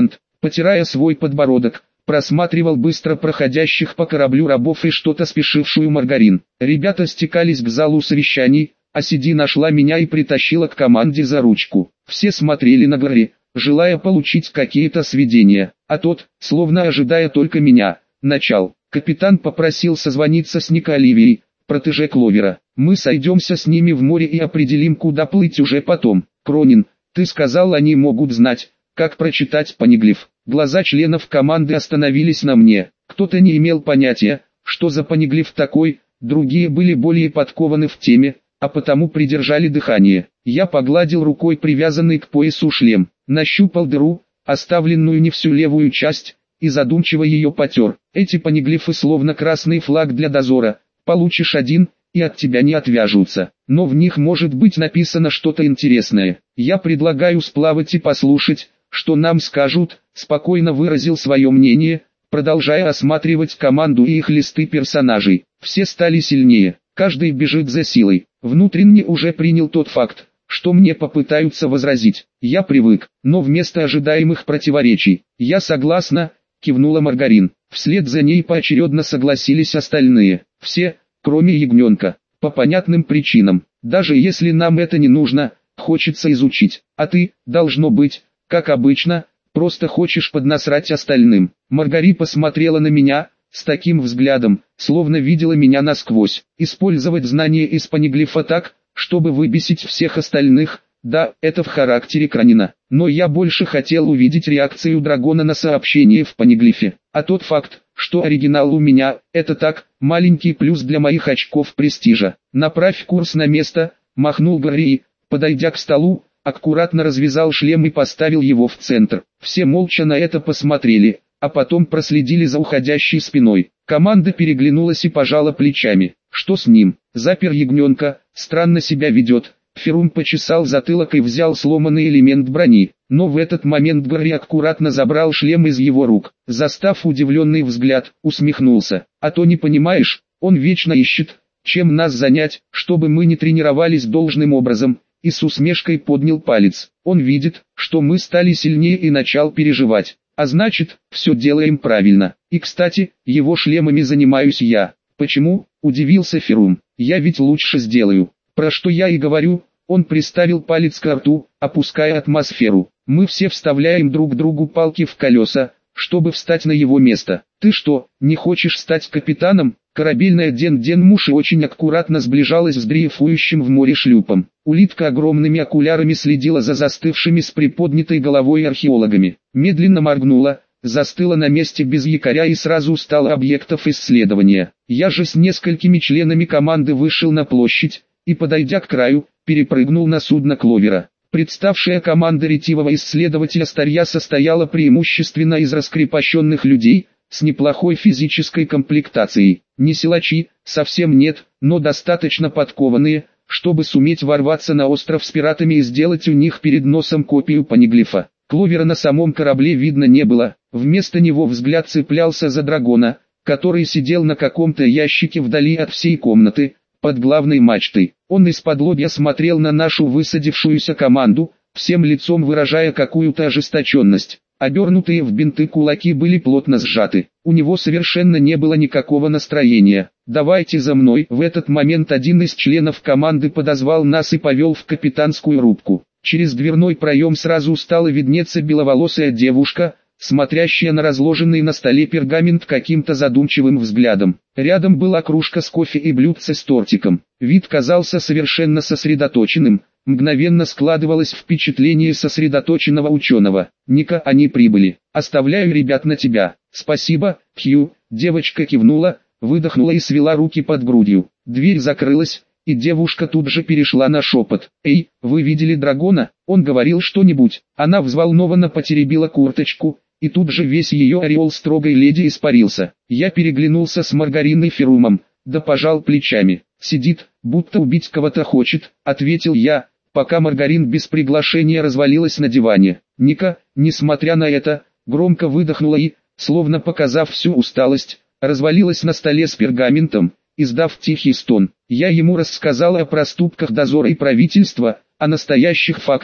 потирая свой подбородок, просматривал быстро проходящих по кораблю рабов и что-то спешившую Маргарин. Ребята стекались к залу совещаний, а Сиди нашла меня и притащила к команде за ручку. Все смотрели на Гарри, желая получить какие-то сведения, а тот, словно ожидая только меня, начал. Капитан попросил созвониться с Нико Оливией, протеже Кловера. Мы сойдемся с ними в море и определим, куда плыть уже потом. Кронин, ты сказал, они могут знать, как прочитать понеглиф. Глаза членов команды остановились на мне. Кто-то не имел понятия, что за понеглиф такой, другие были более подкованы в теме, а потому придержали дыхание. Я погладил рукой привязанный к поясу шлем, нащупал дыру, оставленную не всю левую часть, и задумчиво ее потер. Эти понеглифы словно красный флаг для дозора, получишь один, и от тебя не отвяжутся. Но в них может быть написано что-то интересное. Я предлагаю сплавать и послушать, что нам скажут, спокойно выразил свое мнение, продолжая осматривать команду и их листы персонажей. Все стали сильнее, каждый бежит за силой. Внутренне уже принял тот факт, что мне попытаются возразить. Я привык, но вместо ожидаемых противоречий, я согласна, кивнула Маргарин. Вслед за ней поочередно согласились остальные, все, кроме ягненка, по понятным причинам. Даже если нам это не нужно, хочется изучить. А ты, должно быть, как обычно, просто хочешь поднасрать остальным. Маргари посмотрела на меня, с таким взглядом, словно видела меня насквозь. Использовать знания из понеглифа так, чтобы выбесить всех остальных, да, это в характере Кронина. Но я больше хотел увидеть реакцию Драгона на сообщение в понеглифе. А тот факт, что оригинал у меня, это так, маленький плюс для моих очков престижа. Направь курс на место, махнул Гарри, подойдя к столу, аккуратно развязал шлем и поставил его в центр. Все молча на это посмотрели, а потом проследили за уходящей спиной. Команда переглянулась и пожала плечами. Что с ним? Запер ягненка, странно себя ведет. Ферум почесал затылок и взял сломанный элемент брони, но в этот момент Гарри аккуратно забрал шлем из его рук. Застав удивленный взгляд, усмехнулся. А то не понимаешь, он вечно ищет, чем нас занять, чтобы мы не тренировались должным образом, и с усмешкой поднял палец. Он видит, что мы стали сильнее и начал переживать. А значит, все делаем правильно. И кстати, его шлемами занимаюсь я. Почему? Удивился Ферум. Я ведь лучше сделаю. Про что я и говорю, он приставил палец к рту, опуская атмосферу. Мы все вставляем друг другу палки в колеса, чтобы встать на его место. Ты что, не хочешь стать капитаном? Корабельная Ден-Ден Муши очень аккуратно сближалась с дрейфующим в море шлюпом. Улитка огромными окулярами следила за застывшими с приподнятой головой археологами. Медленно моргнула, застыла на месте без якоря и сразу стала объектом исследования. Я же с несколькими членами команды вышел на площадь, и, подойдя к краю, перепрыгнул на судно Кловера. Представшая команда ретивого исследователя старья состояла преимущественно из раскрепощенных людей, с неплохой физической комплектацией. Не силачи, совсем нет, но достаточно подкованные, чтобы суметь ворваться на остров с пиратами и сделать у них перед носом копию понеглифа. Кловера на самом корабле видно не было, вместо него взгляд цеплялся за Драгона, который сидел на каком-то ящике вдали от всей комнаты, под главной мачтой. Он из-подлобья смотрел на нашу высадившуюся команду, всем лицом выражая какую-то ожесточенность. Обернутые в бинты кулаки были плотно сжаты. У него совершенно не было никакого настроения. «Давайте за мной!» В этот момент один из членов команды подозвал нас и повел в капитанскую рубку. Через дверной проем сразу стала виднеться беловолосая девушка, смотрящая на разложенный на столе пергамент каким-то задумчивым взглядом. Рядом была кружка с кофе и блюдце с тортиком. Вид казался совершенно сосредоточенным. Мгновенно складывалось впечатление сосредоточенного ученого. «Ника, они прибыли. Оставляю ребят на тебя». «Спасибо, Хью». Девочка кивнула, выдохнула и свела руки под грудью. Дверь закрылась, и девушка тут же перешла на шепот. «Эй, вы видели Драгона? Он говорил что-нибудь?» Она взволнованно потеребила курточку, и тут же весь ее ореол строгой леди испарился. Я переглянулся с Маргариной Ферумом, да пожал плечами. «Сидит, будто убить кого-то хочет», — ответил я, пока Маргарин без приглашения развалилась на диване. Ника, несмотря на это, громко выдохнула и, словно показав всю усталость, развалилась на столе с пергаментом, издав тихий стон. Я ему рассказала о проступках дозора и правительства, о настоящих фактах,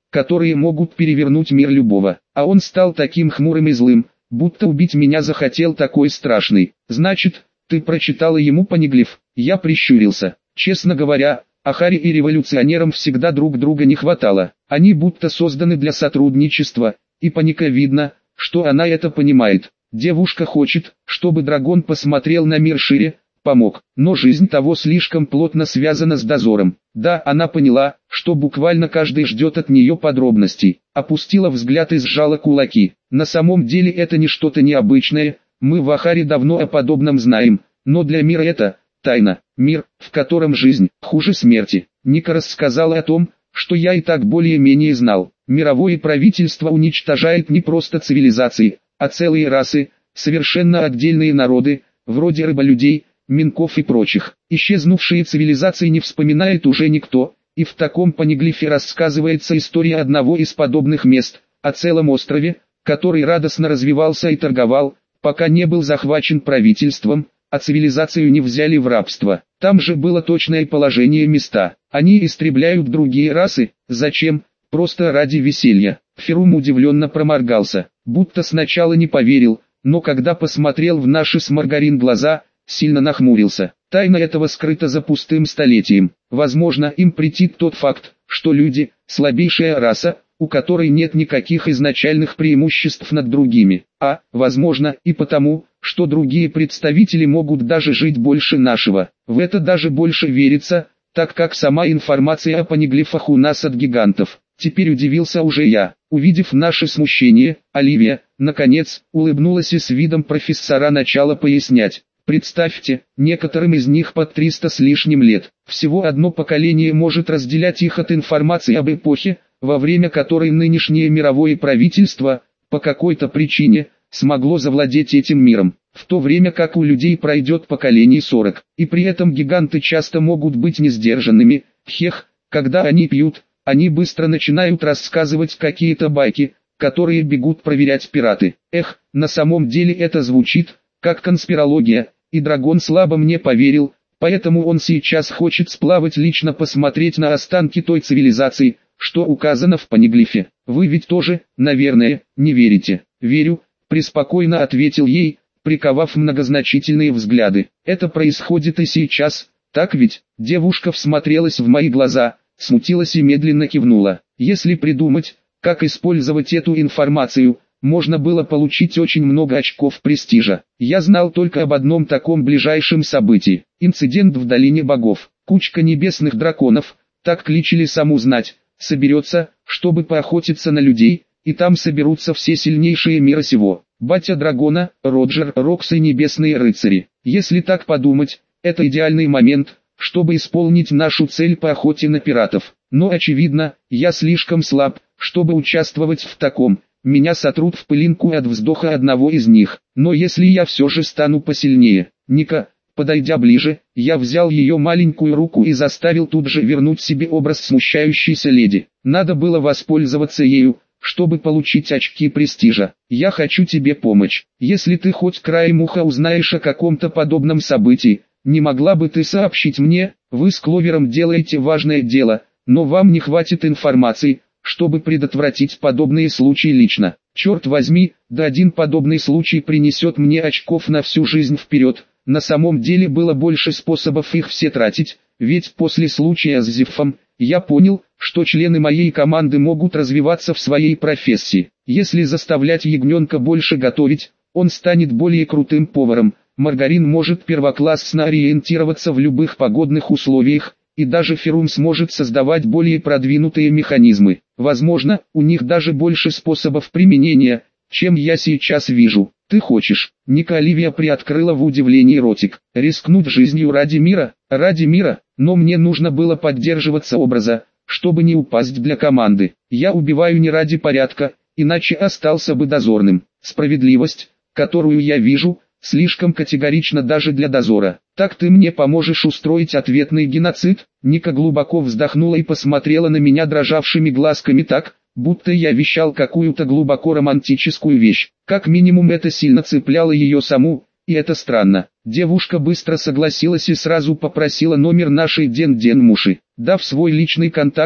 которые могут перевернуть мир любого. А он стал таким хмурым и злым, будто убить меня захотел такой страшный. Значит, ты прочитала ему понеглиф? Я прищурился. Честно говоря, Ахари и революционерам всегда друг друга не хватало. Они будто созданы для сотрудничества, и Паника видно, что она это понимает. Девушка хочет, чтобы дракон посмотрел на мир шире, помог, но жизнь того слишком плотно связана с дозором. Да, она поняла, что буквально каждый ждет от нее подробностей. Опустила взгляд и сжала кулаки. На самом деле это не что-то необычное, мы в Ахаре давно о подобном знаем, но для мира это тайна. Мир, в котором жизнь хуже смерти. Ника рассказала о том, что я и так более-менее знал. Мировое правительство уничтожает не просто цивилизации, а целые расы, совершенно отдельные народы, вроде рыболюдей, минков и прочих. Исчезнувшие цивилизации не вспоминает уже никто, и в таком понеглифе рассказывается история одного из подобных мест, о целом острове, который радостно развивался и торговал, пока не был захвачен правительством, а цивилизацию не взяли в рабство. Там же было точное положение места. Они истребляют другие расы, зачем? Просто ради веселья. Ферум удивленно проморгался, будто сначала не поверил, но когда посмотрел в наши с Маргарин глаза, сильно нахмурился. Тайна этого скрыта за пустым столетием. Возможно, им претит тот факт, что люди – слабейшая раса, у которой нет никаких изначальных преимуществ над другими. А, возможно, и потому, что другие представители могут даже жить больше нашего. В это даже больше верится, так как сама информация о понеглифах у нас от гигантов. Теперь удивился уже я. Увидев наше смущение, Оливия, наконец, улыбнулась и с видом профессора начала пояснять. Представьте, некоторым из них под триста с лишним лет. Всего одно поколение может разделять их от информации об эпохе, во время которой нынешнее мировое правительство, по какой-то причине, смогло завладеть этим миром. В то время как у людей пройдет поколений сорок. И при этом гиганты часто могут быть несдержанными. Хех, когда они пьют, они быстро начинают рассказывать какие-то байки, которые бегут проверять пираты. Эх, на самом деле это звучит как конспирология, и дракон слабо мне поверил, поэтому он сейчас хочет сплавать лично посмотреть на останки той цивилизации, что указано в понеглифе. Вы ведь тоже, наверное, не верите. Верю, преспокойно ответил ей, приковав многозначительные взгляды. Это происходит и сейчас, так ведь? Девушка всмотрелась в мои глаза, смутилась и медленно кивнула. Если придумать, как использовать эту информацию, можно было получить очень много очков престижа. Я знал только об одном таком ближайшем событии. Инцидент в Долине Богов. Кучка небесных драконов, так кличили саму знать, соберется, чтобы поохотиться на людей, и там соберутся все сильнейшие мира сего. Батя дракона, Роджер, Рокс и небесные рыцари. Если так подумать, это идеальный момент, чтобы исполнить нашу цель по охоте на пиратов. Но очевидно, я слишком слаб, чтобы участвовать в таком. Меня сотрут в пылинку от вздоха одного из них. Но если я все же стану посильнее. Ника, подойдя ближе, я взял ее маленькую руку и заставил тут же вернуть себе образ смущающейся леди. Надо было воспользоваться ею, чтобы получить очки престижа. Я хочу тебе помочь. Если ты хоть краем уха узнаешь о каком-то подобном событии, не могла бы ты сообщить мне? Вы с Кловером делаете важное дело, но вам не хватит информации, чтобы предотвратить подобные случаи лично. Черт возьми, да один подобный случай принесет мне очков на всю жизнь вперед. На самом деле было больше способов их все тратить, ведь после случая с Зиффом, я понял, что члены моей команды могут развиваться в своей профессии. Если заставлять ягненка больше готовить, он станет более крутым поваром. Маргарин может первоклассно ориентироваться в любых погодных условиях, и даже Ферум сможет создавать более продвинутые механизмы. Возможно, у них даже больше способов применения, чем я сейчас вижу. Ты хочешь? Ника Оливия приоткрыла в удивлении ротик. Рискнуть жизнью ради мира? Ради мира? Но мне нужно было поддерживаться образа, чтобы не упасть для команды. Я убиваю не ради порядка, иначе остался бы дозорным. Справедливость, которую я вижу, слишком категорично даже для дозора. Так ты мне поможешь устроить ответный геноцид? Ника глубоко вздохнула и посмотрела на меня дрожавшими глазками так, будто я вещал какую-то глубоко романтическую вещь. Как минимум это сильно цепляло ее саму, и это странно. Девушка быстро согласилась и сразу попросила номер нашей Ден-Ден Муши. Дав свой личный контакт,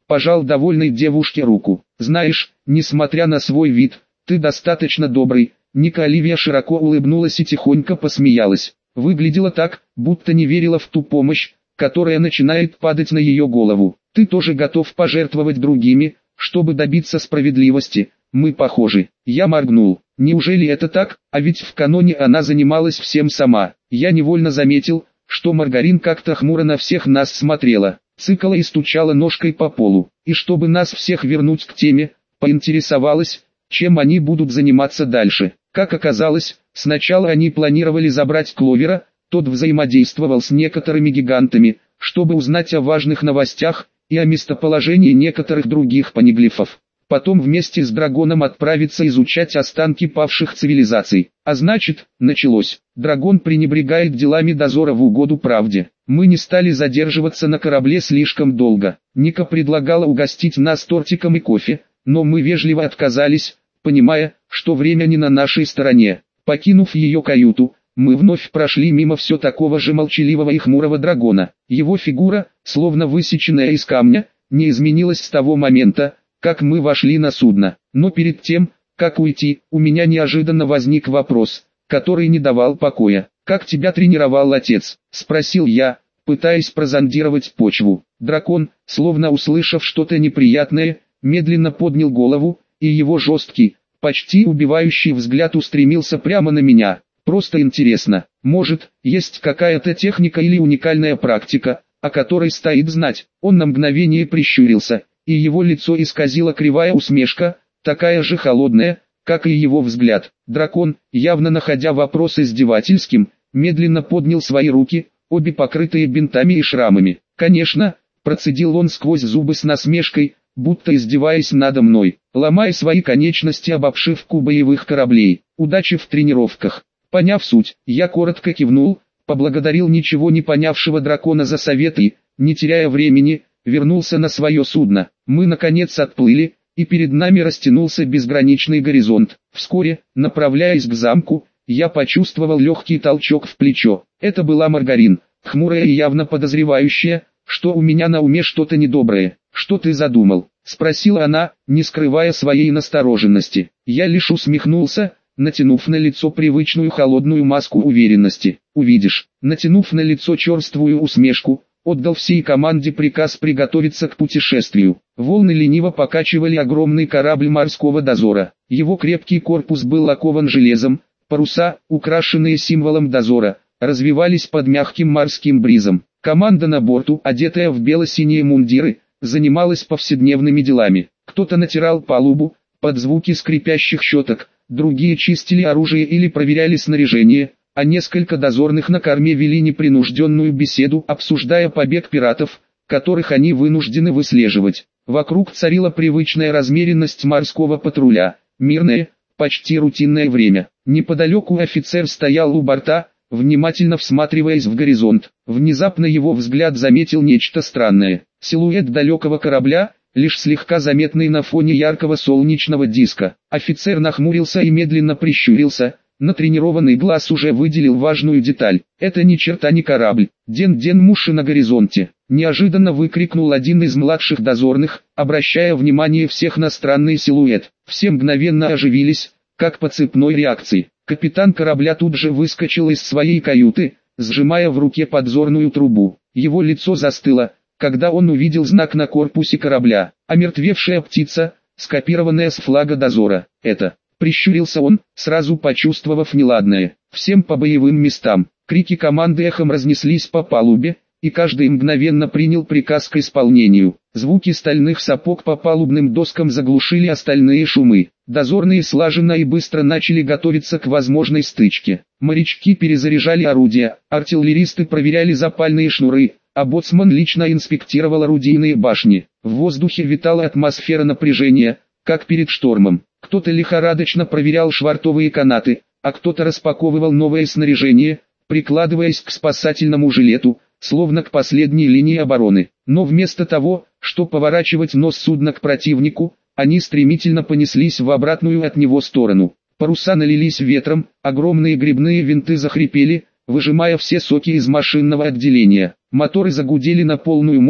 пожал довольной девушке руку. «Знаешь, несмотря на свой вид, ты достаточно добрый». Ника Оливия широко улыбнулась и тихонько посмеялась. Выглядела так, будто не верила в ту помощь, которая начинает падать на ее голову. «Ты тоже готов пожертвовать другими, чтобы добиться справедливости. Мы похожи». Я моргнул. Неужели это так? А ведь в каноне она занималась всем сама. Я невольно заметил, что Маргарин как-то хмуро на всех нас смотрела, цыкала и стучала ножкой по полу. И чтобы нас всех вернуть к теме, поинтересовалась, чем они будут заниматься дальше. Как оказалось, сначала они планировали забрать Кловера, тот взаимодействовал с некоторыми гигантами, чтобы узнать о важных новостях и о местоположении некоторых других понеглифов. Потом вместе с Драгоном отправиться изучать останки павших цивилизаций. А значит, началось. Драгон пренебрегает делами дозора в угоду правде. Мы не стали задерживаться на корабле слишком долго. Ника предлагала угостить нас тортиком и кофе, но мы вежливо отказались, понимая, что время не на нашей стороне. Покинув ее каюту, мы вновь прошли мимо все такого же молчаливого и хмурого Драгона. Его фигура, словно высеченная из камня, не изменилась с того момента, как мы вошли на судно. Но перед тем, как уйти, у меня неожиданно возник вопрос, который не давал покоя. «Как тебя тренировал отец?» – спросил я, пытаясь прозондировать почву. Дракон, словно услышав что-то неприятное, медленно поднял голову, и его жесткий, почти убивающий взгляд устремился прямо на меня. «Просто интересно, может, есть какая-то техника или уникальная практика, о которой стоит знать?» Он на мгновение прищурился, и его лицо исказила кривая усмешка, такая же холодная, как и его взгляд. Дракон, явно находя вопрос издевательским, медленно поднял свои руки, обе покрытые бинтами и шрамами. «Конечно», – процедил он сквозь зубы с насмешкой, будто издеваясь надо мной, ломая свои конечности об обшивку боевых кораблей. «Удачи в тренировках». Поняв суть, я коротко кивнул, поблагодарил ничего не понявшего дракона за совет и, не теряя времени, вернулся на свое судно. Мы наконец отплыли, и перед нами растянулся безграничный горизонт. Вскоре, направляясь к замку, я почувствовал легкий толчок в плечо. Это была Маргарин, хмурая и явно подозревающая, что у меня на уме что-то недоброе. «Что ты задумал?» – спросила она, не скрывая своей настороженности. Я лишь усмехнулся, натянув на лицо привычную холодную маску уверенности. «Увидишь». Натянув на лицо черствую усмешку, отдал всей команде приказ приготовиться к путешествию. Волны лениво покачивали огромный корабль морского дозора. Его крепкий корпус был окован железом, паруса, украшенные символом дозора, развивались под мягким морским бризом. Команда на борту, одетая в бело-синие мундиры, занималась повседневными делами. Кто-то натирал палубу, под звуки скрипящих щеток, другие чистили оружие или проверяли снаряжение, а несколько дозорных на корме вели непринужденную беседу, обсуждая побег пиратов, которых они вынуждены выслеживать. Вокруг царила привычная размеренность морского патруля, мирное, почти рутинное время. Неподалеку офицер стоял у борта, внимательно всматриваясь в горизонт. Внезапно его взгляд заметил нечто странное. Силуэт далекого корабля, лишь слегка заметный на фоне яркого солнечного диска. Офицер нахмурился и медленно прищурился. Натренированный глаз уже выделил важную деталь. «Это ни черта не корабль. Ден-ден муши на горизонте!» Неожиданно выкрикнул один из младших дозорных, обращая внимание всех на странный силуэт. Все мгновенно оживились, как по цепной реакции. Капитан корабля тут же выскочил из своей каюты, сжимая в руке подзорную трубу. Его лицо застыло, когда он увидел знак на корпусе корабля. Омертвевшая птица, скопированная с флага дозора. «Это...» Прищурился он, сразу почувствовав неладное. «Всем по боевым местам!» Крики команды эхом разнеслись по палубе, и каждый мгновенно принял приказ к исполнению. Звуки стальных сапог по палубным доскам заглушили остальные шумы. Дозорные слаженно и быстро начали готовиться к возможной стычке. Морячки перезаряжали орудия, артиллеристы проверяли запальные шнуры, а боцман лично инспектировал орудийные башни. В воздухе витала атмосфера напряжения, как перед штормом. Кто-то лихорадочно проверял швартовые канаты, а кто-то распаковывал новое снаряжение, прикладываясь к спасательному жилету, словно к последней линии обороны. Но вместо того, чтобы поворачивать нос судна к противнику, они стремительно понеслись в обратную от него сторону. Паруса налились ветром, огромные гребные винты захрипели, выжимая все соки из машинного отделения. Моторы загудели на полную мощь,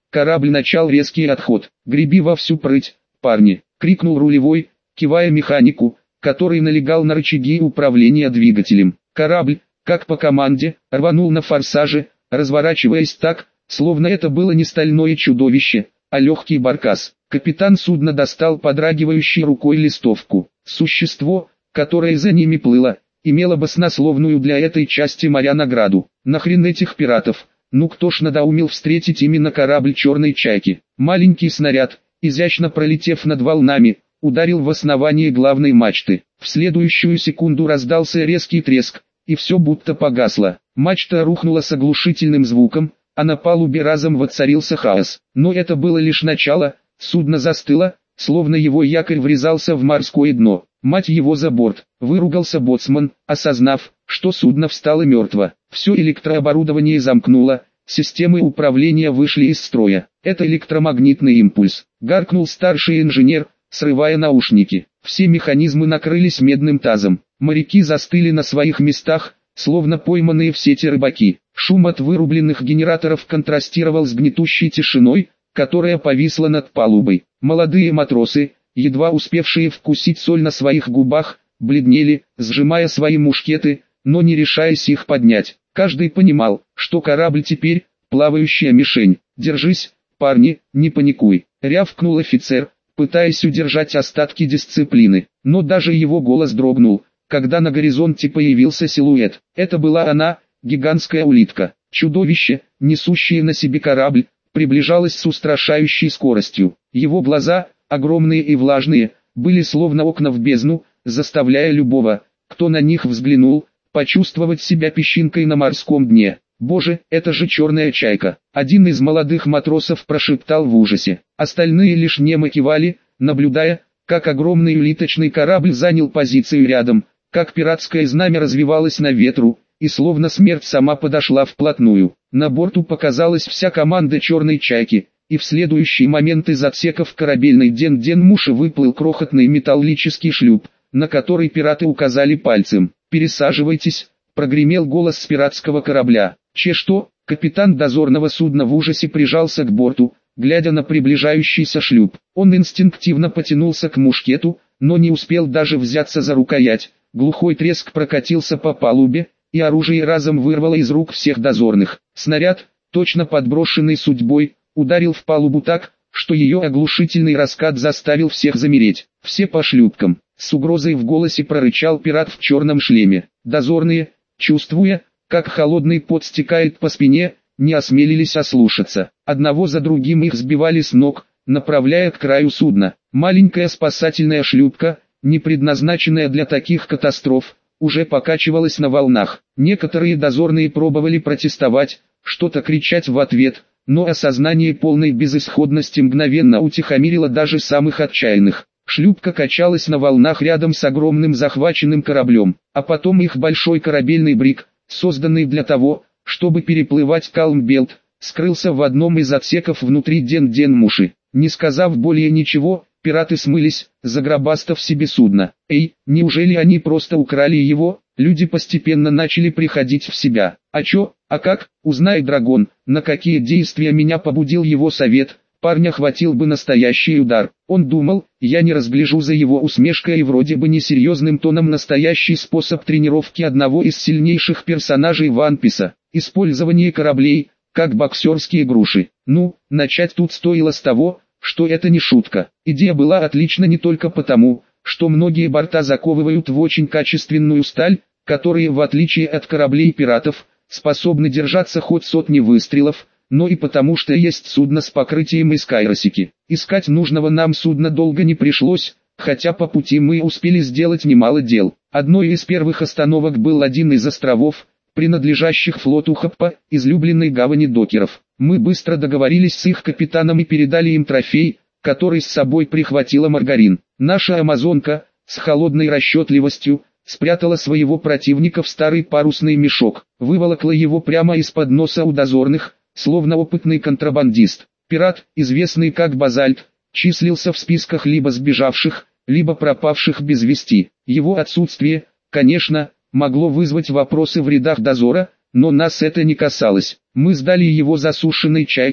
корабль начал резкий отход. «Греби во всю прыть, парни!» — крикнул рулевой, кивая механику, который налегал на рычаги управления двигателем. Корабль, как по команде, рванул на форсаже, разворачиваясь так, словно это было не стальное чудовище, а легкий баркас. Капитан судна достал подрагивающей рукой листовку. Существо, которое за ними плыло, имело баснословную для этой части моря награду. Нахрен этих пиратов? Ну кто ж надоумил встретить именно корабль черной чайки? Маленький снаряд, изящно пролетев над волнами, ударил в основание главной мачты. В следующую секунду раздался резкий треск, и все будто погасло. Мачта рухнула с оглушительным звуком, а на палубе разом воцарился хаос. Но это было лишь начало, судно застыло, словно его якорь врезался в морское дно. «Мать его за борт!» — выругался боцман, осознав, что судно встало мертво. Все электрооборудование замкнуло, системы управления вышли из строя. «Это электромагнитный импульс!» — гаркнул старший инженер, срывая наушники. Все механизмы накрылись медным тазом. Моряки застыли на своих местах, словно пойманные в сети рыбаки. Шум от вырубленных генераторов контрастировал с гнетущей тишиной, которая повисла над палубой. Молодые матросы, едва успевшие вкусить соль на своих губах, бледнели, сжимая свои мушкеты, но не решаясь их поднять. Каждый понимал, что корабль теперь плавающая мишень. «Держись, парни, не паникуй», — рявкнул офицер, пытаясь удержать остатки дисциплины. Но даже его голос дрогнул, когда на горизонте появился силуэт. Это была она, гигантская улитка. Чудовище, несущее на себе корабль, приближалось с устрашающей скоростью. Его глаза, огромные и влажные, были словно окна в бездну, заставляя любого, кто на них взглянул, почувствовать себя песчинкой на морском дне. «Боже, это же черная чайка!» Один из молодых матросов прошептал в ужасе. Остальные лишь немо кивали, наблюдая, как огромный улиточный корабль занял позицию рядом, как пиратское знамя развивалось на ветру, и словно смерть сама подошла вплотную. На борту показалась вся команда черной чайки, и в следующий момент из отсеков корабельной Ден-Ден-Муши выплыл крохотный металлический шлюп, на который пираты указали пальцем. «Пересаживайтесь», — прогремел голос с пиратского корабля. «Че что?» — капитан дозорного судна в ужасе прижался к борту, глядя на приближающийся шлюп. Он инстинктивно потянулся к мушкету, но не успел даже взяться за рукоять. Глухой треск прокатился по палубе, и оружие разом вырвало из рук всех дозорных. Снаряд, точно подброшенный судьбой, ударил в палубу так, что ее оглушительный раскат заставил всех замереть. «Все по шлюпкам!» — с угрозой в голосе прорычал пират в черном шлеме. Дозорные, чувствуя, как холодный пот стекает по спине, не осмелились ослушаться. Одного за другим их сбивали с ног, направляя к краю судна. Маленькая спасательная шлюпка, не предназначенная для таких катастроф, уже покачивалась на волнах. Некоторые дозорные пробовали протестовать, что-то кричать в ответ, но осознание полной безысходности мгновенно утихомирило даже самых отчаянных. Шлюпка качалась на волнах рядом с огромным захваченным кораблем, а потом их большой корабельный бриг, созданный для того, чтобы переплывать Калм-Белт, скрылся в одном из отсеков внутри Ден-Ден-Муши. Не сказав более ничего, пираты смылись, загробастав себе судно. «Эй, неужели они просто украли его?» Люди постепенно начали приходить в себя. «А чё, а как? Узнай, Драгон, на какие действия меня побудил его совет». Парня хватил бы настоящий удар. Он думал, я не разгляжу за его усмешкой и вроде бы несерьезным тоном настоящий способ тренировки одного из сильнейших персонажей Ван Писа. Использование кораблей, как боксерские груши. Ну, начать тут стоило с того, что это не шутка. Идея была отлична не только потому, что многие борта заковывают в очень качественную сталь, которые, в отличие от кораблей пиратов, способны держаться хоть сотни выстрелов, но и потому что есть судно с покрытием из кайросики. Искать нужного нам судна долго не пришлось, хотя по пути мы успели сделать немало дел. Одной из первых остановок был один из островов, принадлежащих флоту Хаппа, излюбленной гавани докеров. Мы быстро договорились с их капитаном и передали им трофей, который с собой прихватила Маргарин. Наша амазонка, с холодной расчетливостью, спрятала своего противника в старый парусный мешок, выволокла его прямо из-под носа у дозорных, словно опытный контрабандист. Пират, известный как Базальт, числился в списках либо сбежавших, либо пропавших без вести. Его отсутствие, конечно, могло вызвать вопросы в рядах дозора, но нас это не касалось. Мы сдали его засушенной чайке,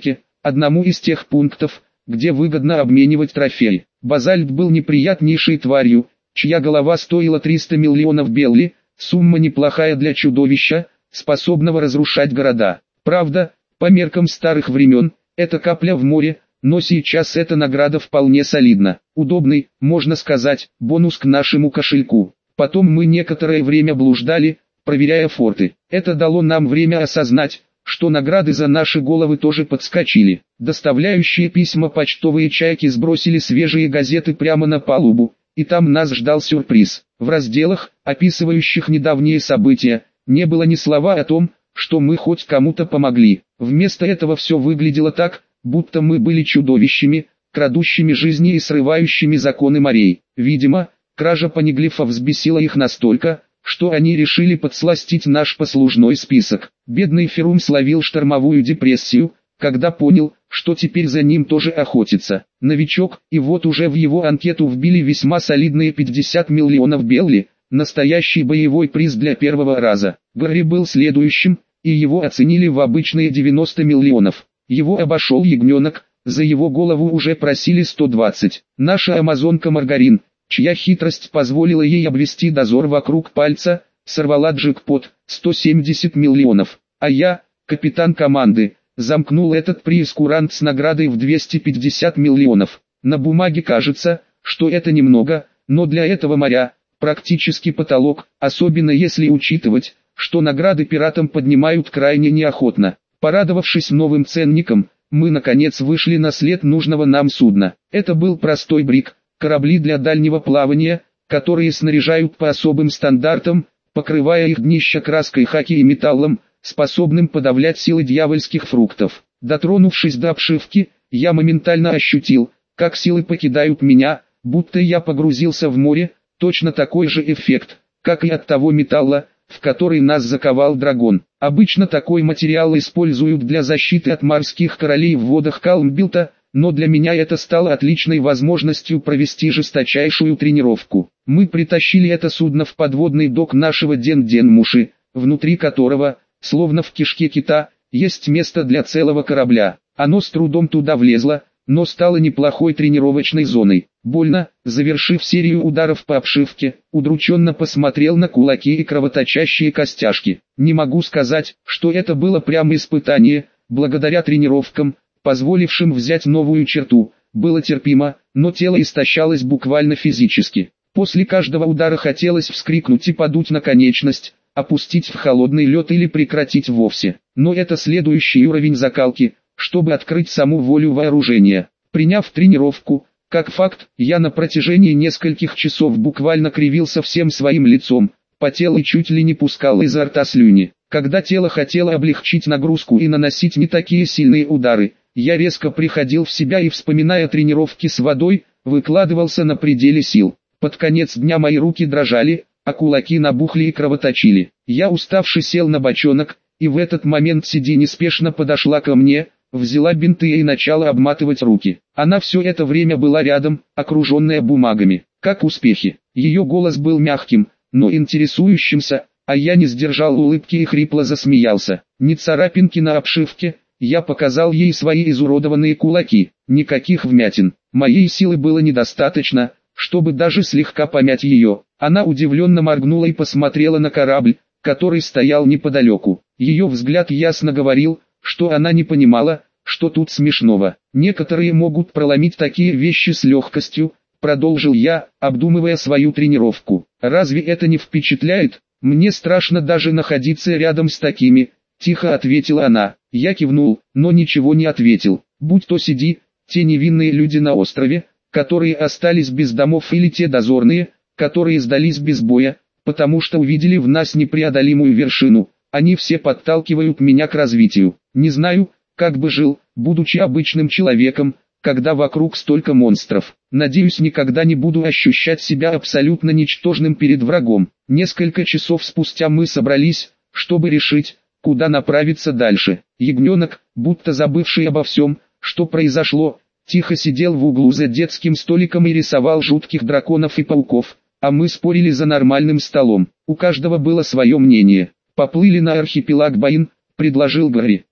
одному из тех пунктов, где выгодно обменивать трофеи. Базальт был неприятнейшей тварью, чья голова стоила триста миллионов белли, сумма неплохая для чудовища, способного разрушать города. Правда, по меркам старых времен, это капля в море, но сейчас эта награда вполне солидна. Удобный, можно сказать, бонус к нашему кошельку. Потом мы некоторое время блуждали, проверяя форты. Это дало нам время осознать, что награды за наши головы тоже подскочили. Доставляющие письма почтовые чайки сбросили свежие газеты прямо на палубу, и там нас ждал сюрприз. В разделах, описывающих недавние события, не было ни слова о том, что мы хоть кому-то помогли. Вместо этого все выглядело так, будто мы были чудовищами, крадущими жизни и срывающими законы морей. Видимо, кража понеглифа взбесила их настолько, что они решили подсластить наш послужной список. Бедный Ферум словил штормовую депрессию, когда понял, что теперь за ним тоже охотится. Новичок, и вот уже в его анкету вбили весьма солидные пятьдесят миллионов белли, настоящий боевой приз для первого раза. Гарри был следующим, и его оценили в обычные девяносто миллионов. Его обошел ягненок, за его голову уже просили сто двадцать. Наша амазонка Маргарин, чья хитрость позволила ей обвести дозор вокруг пальца, сорвала джекпот, сто семьдесят миллионов. А я, капитан команды, замкнул этот прейскурант с наградой в двести пятьдесят миллионов. На бумаге кажется, что это немного, но для этого моря, практически потолок, особенно если учитывать, что награды пиратам поднимают крайне неохотно. Порадовавшись новым ценникам, мы наконец вышли на след нужного нам судна. Это был простой бриг, корабли для дальнего плавания, которые снаряжают по особым стандартам, покрывая их днища краской хаки и металлом, способным подавлять силы дьявольских фруктов. Дотронувшись до обшивки, я моментально ощутил, как силы покидают меня, будто я погрузился в море. Точно такой же эффект, как и от того металла, в который нас заковал дракон. Обычно такой материал используют для защиты от морских королей в водах Калмбилта, но для меня это стало отличной возможностью провести жесточайшую тренировку. Мы притащили это судно в подводный док нашего Ден-Ден-Муши, внутри которого, словно в кишке кита, есть место для целого корабля. Оно с трудом туда влезло, но стало неплохой тренировочной зоной. Больно, завершив серию ударов по обшивке, удрученно посмотрел на кулаки и кровоточащие костяшки. Не могу сказать, что это было прямо испытание, благодаря тренировкам, позволившим взять новую черту, было терпимо, но тело истощалось буквально физически. После каждого удара хотелось вскрикнуть и подуть на конечность, опустить в холодный лед или прекратить вовсе. Но это следующий уровень закалки, чтобы открыть саму волю вооружения. Приняв тренировку, как факт, я на протяжении нескольких часов буквально кривился всем своим лицом, потел и чуть ли не пускал изо рта слюни. Когда тело хотело облегчить нагрузку и наносить не такие сильные удары, я резко приходил в себя и, вспоминая тренировки с водой, выкладывался на пределе сил. Под конец дня мои руки дрожали, а кулаки набухли и кровоточили. Я уставший сел на бочонок, и в этот момент Сиди неспешно подошла ко мне, взяла бинты и начала обматывать руки. Она все это время была рядом, окруженная бумагами. Как успехи? Ее голос был мягким, но интересующимся, а я не сдержал улыбки и хрипло засмеялся. Ни царапинки на обшивке. Я показал ей свои изуродованные кулаки. Никаких вмятин. Моей силы было недостаточно, чтобы даже слегка помять ее. Она удивленно моргнула и посмотрела на корабль, который стоял неподалеку. Ее взгляд ясно говорил, что она не понимала, что тут смешного. Некоторые могут проломить такие вещи с легкостью, продолжил я, обдумывая свою тренировку. Разве это не впечатляет? Мне страшно даже находиться рядом с такими, тихо ответила она. Я кивнул, но ничего не ответил. Будь то Сиди, те невинные люди на острове, которые остались без домов, или те дозорные, которые сдались без боя, потому что увидели в нас непреодолимую вершину, они все подталкивают меня к развитию. Не знаю, как бы жил, будучи обычным человеком, когда вокруг столько монстров. Надеюсь, никогда не буду ощущать себя абсолютно ничтожным перед врагом. Несколько часов спустя мы собрались, чтобы решить, куда направиться дальше. Ягненок, будто забывший обо всем, что произошло, тихо сидел в углу за детским столиком и рисовал жутких драконов и пауков, а мы спорили за нормальным столом. У каждого было свое мнение. «Поплыли на архипелаг Баин», — предложил Гарри.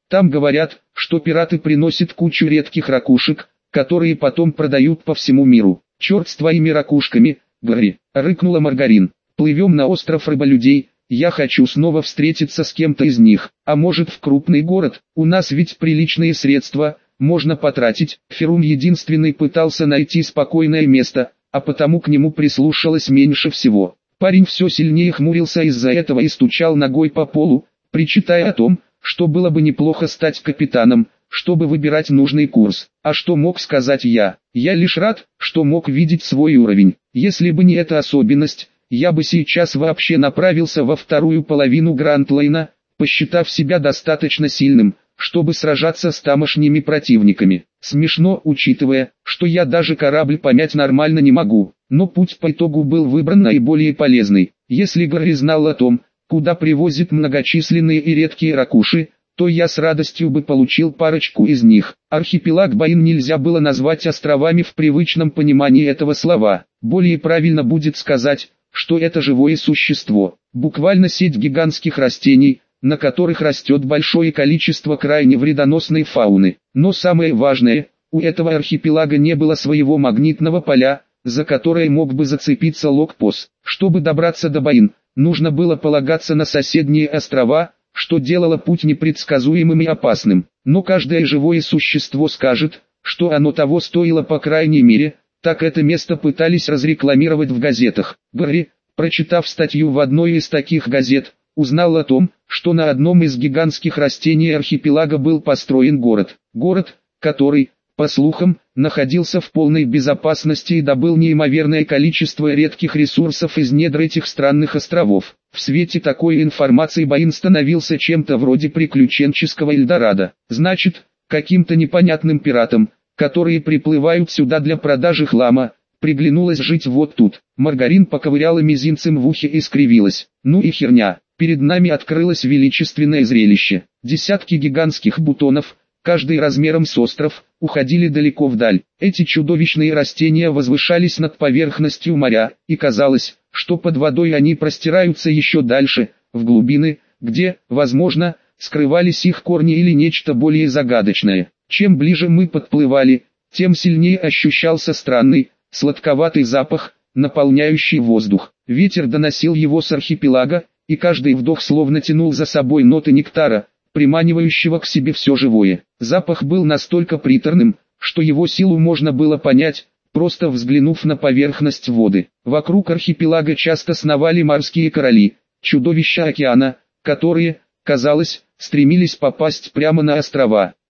Там говорят, что пираты приносят кучу редких ракушек, которые потом продают по всему миру. Черт с твоими ракушками, Гарри, рыкнула Маргарин. Плывем на остров рыболюдей, я хочу снова встретиться с кем-то из них, а может в крупный город, у нас ведь приличные средства, можно потратить. Ферум единственный пытался найти спокойное место, а потому к нему прислушалось меньше всего. Парень все сильнее хмурился из-за этого и стучал ногой по полу, причитая о том, что было бы неплохо стать капитаном, чтобы выбирать нужный курс. А что мог сказать я? Я лишь рад, что мог видеть свой уровень. Если бы не эта особенность, я бы сейчас вообще направился во вторую половину Гранд-Лейна, посчитав себя достаточно сильным, чтобы сражаться с тамошними противниками. Смешно, учитывая, что я даже корабль помять нормально не могу, но путь по итогу был выбран наиболее полезный. Если Гарри знал о том, куда привозят многочисленные и редкие ракуши, то я с радостью бы получил парочку из них. Архипелаг Баин нельзя было назвать островами в привычном понимании этого слова. Более правильно будет сказать, что это живое существо, буквально сеть гигантских растений, на которых растет большое количество крайне вредоносной фауны. Но самое важное, у этого архипелага не было своего магнитного поля, за которое мог бы зацепиться Локпос. Чтобы добраться до Баин, нужно было полагаться на соседние острова, что делало путь непредсказуемым и опасным. Но каждое живое существо скажет, что оно того стоило по крайней мере, так это место пытались разрекламировать в газетах. Гарри, прочитав статью в одной из таких газет, узнал о том, что на одном из гигантских растений архипелага был построен город. Город, который, по слухам, находился в полной безопасности и добыл неимоверное количество редких ресурсов из недр этих странных островов. В свете такой информации Баин становился чем-то вроде приключенческого Эльдорадо. Значит, каким-то непонятным пиратам, которые приплывают сюда для продажи хлама, приглянулось жить вот тут. Маргарин поковыряла мизинцем в ухе и скривилась. Ну и херня, перед нами открылось величественное зрелище. Десятки гигантских бутонов, каждый размером с остров, уходили далеко вдаль. Эти чудовищные растения возвышались над поверхностью моря, и казалось, что под водой они простираются еще дальше, в глубины, где, возможно, скрывались их корни или нечто более загадочное. Чем ближе мы подплывали, тем сильнее ощущался странный, сладковатый запах, наполняющий воздух. Ветер доносил его с архипелага, и каждый вдох словно тянул за собой ноты нектара, приманивающего к себе все живое. Запах был настолько приторным, что его силу можно было понять, просто взглянув на поверхность воды. Вокруг архипелага часто сновали морские короли, чудовища океана, которые, казалось, стремились попасть прямо на острова.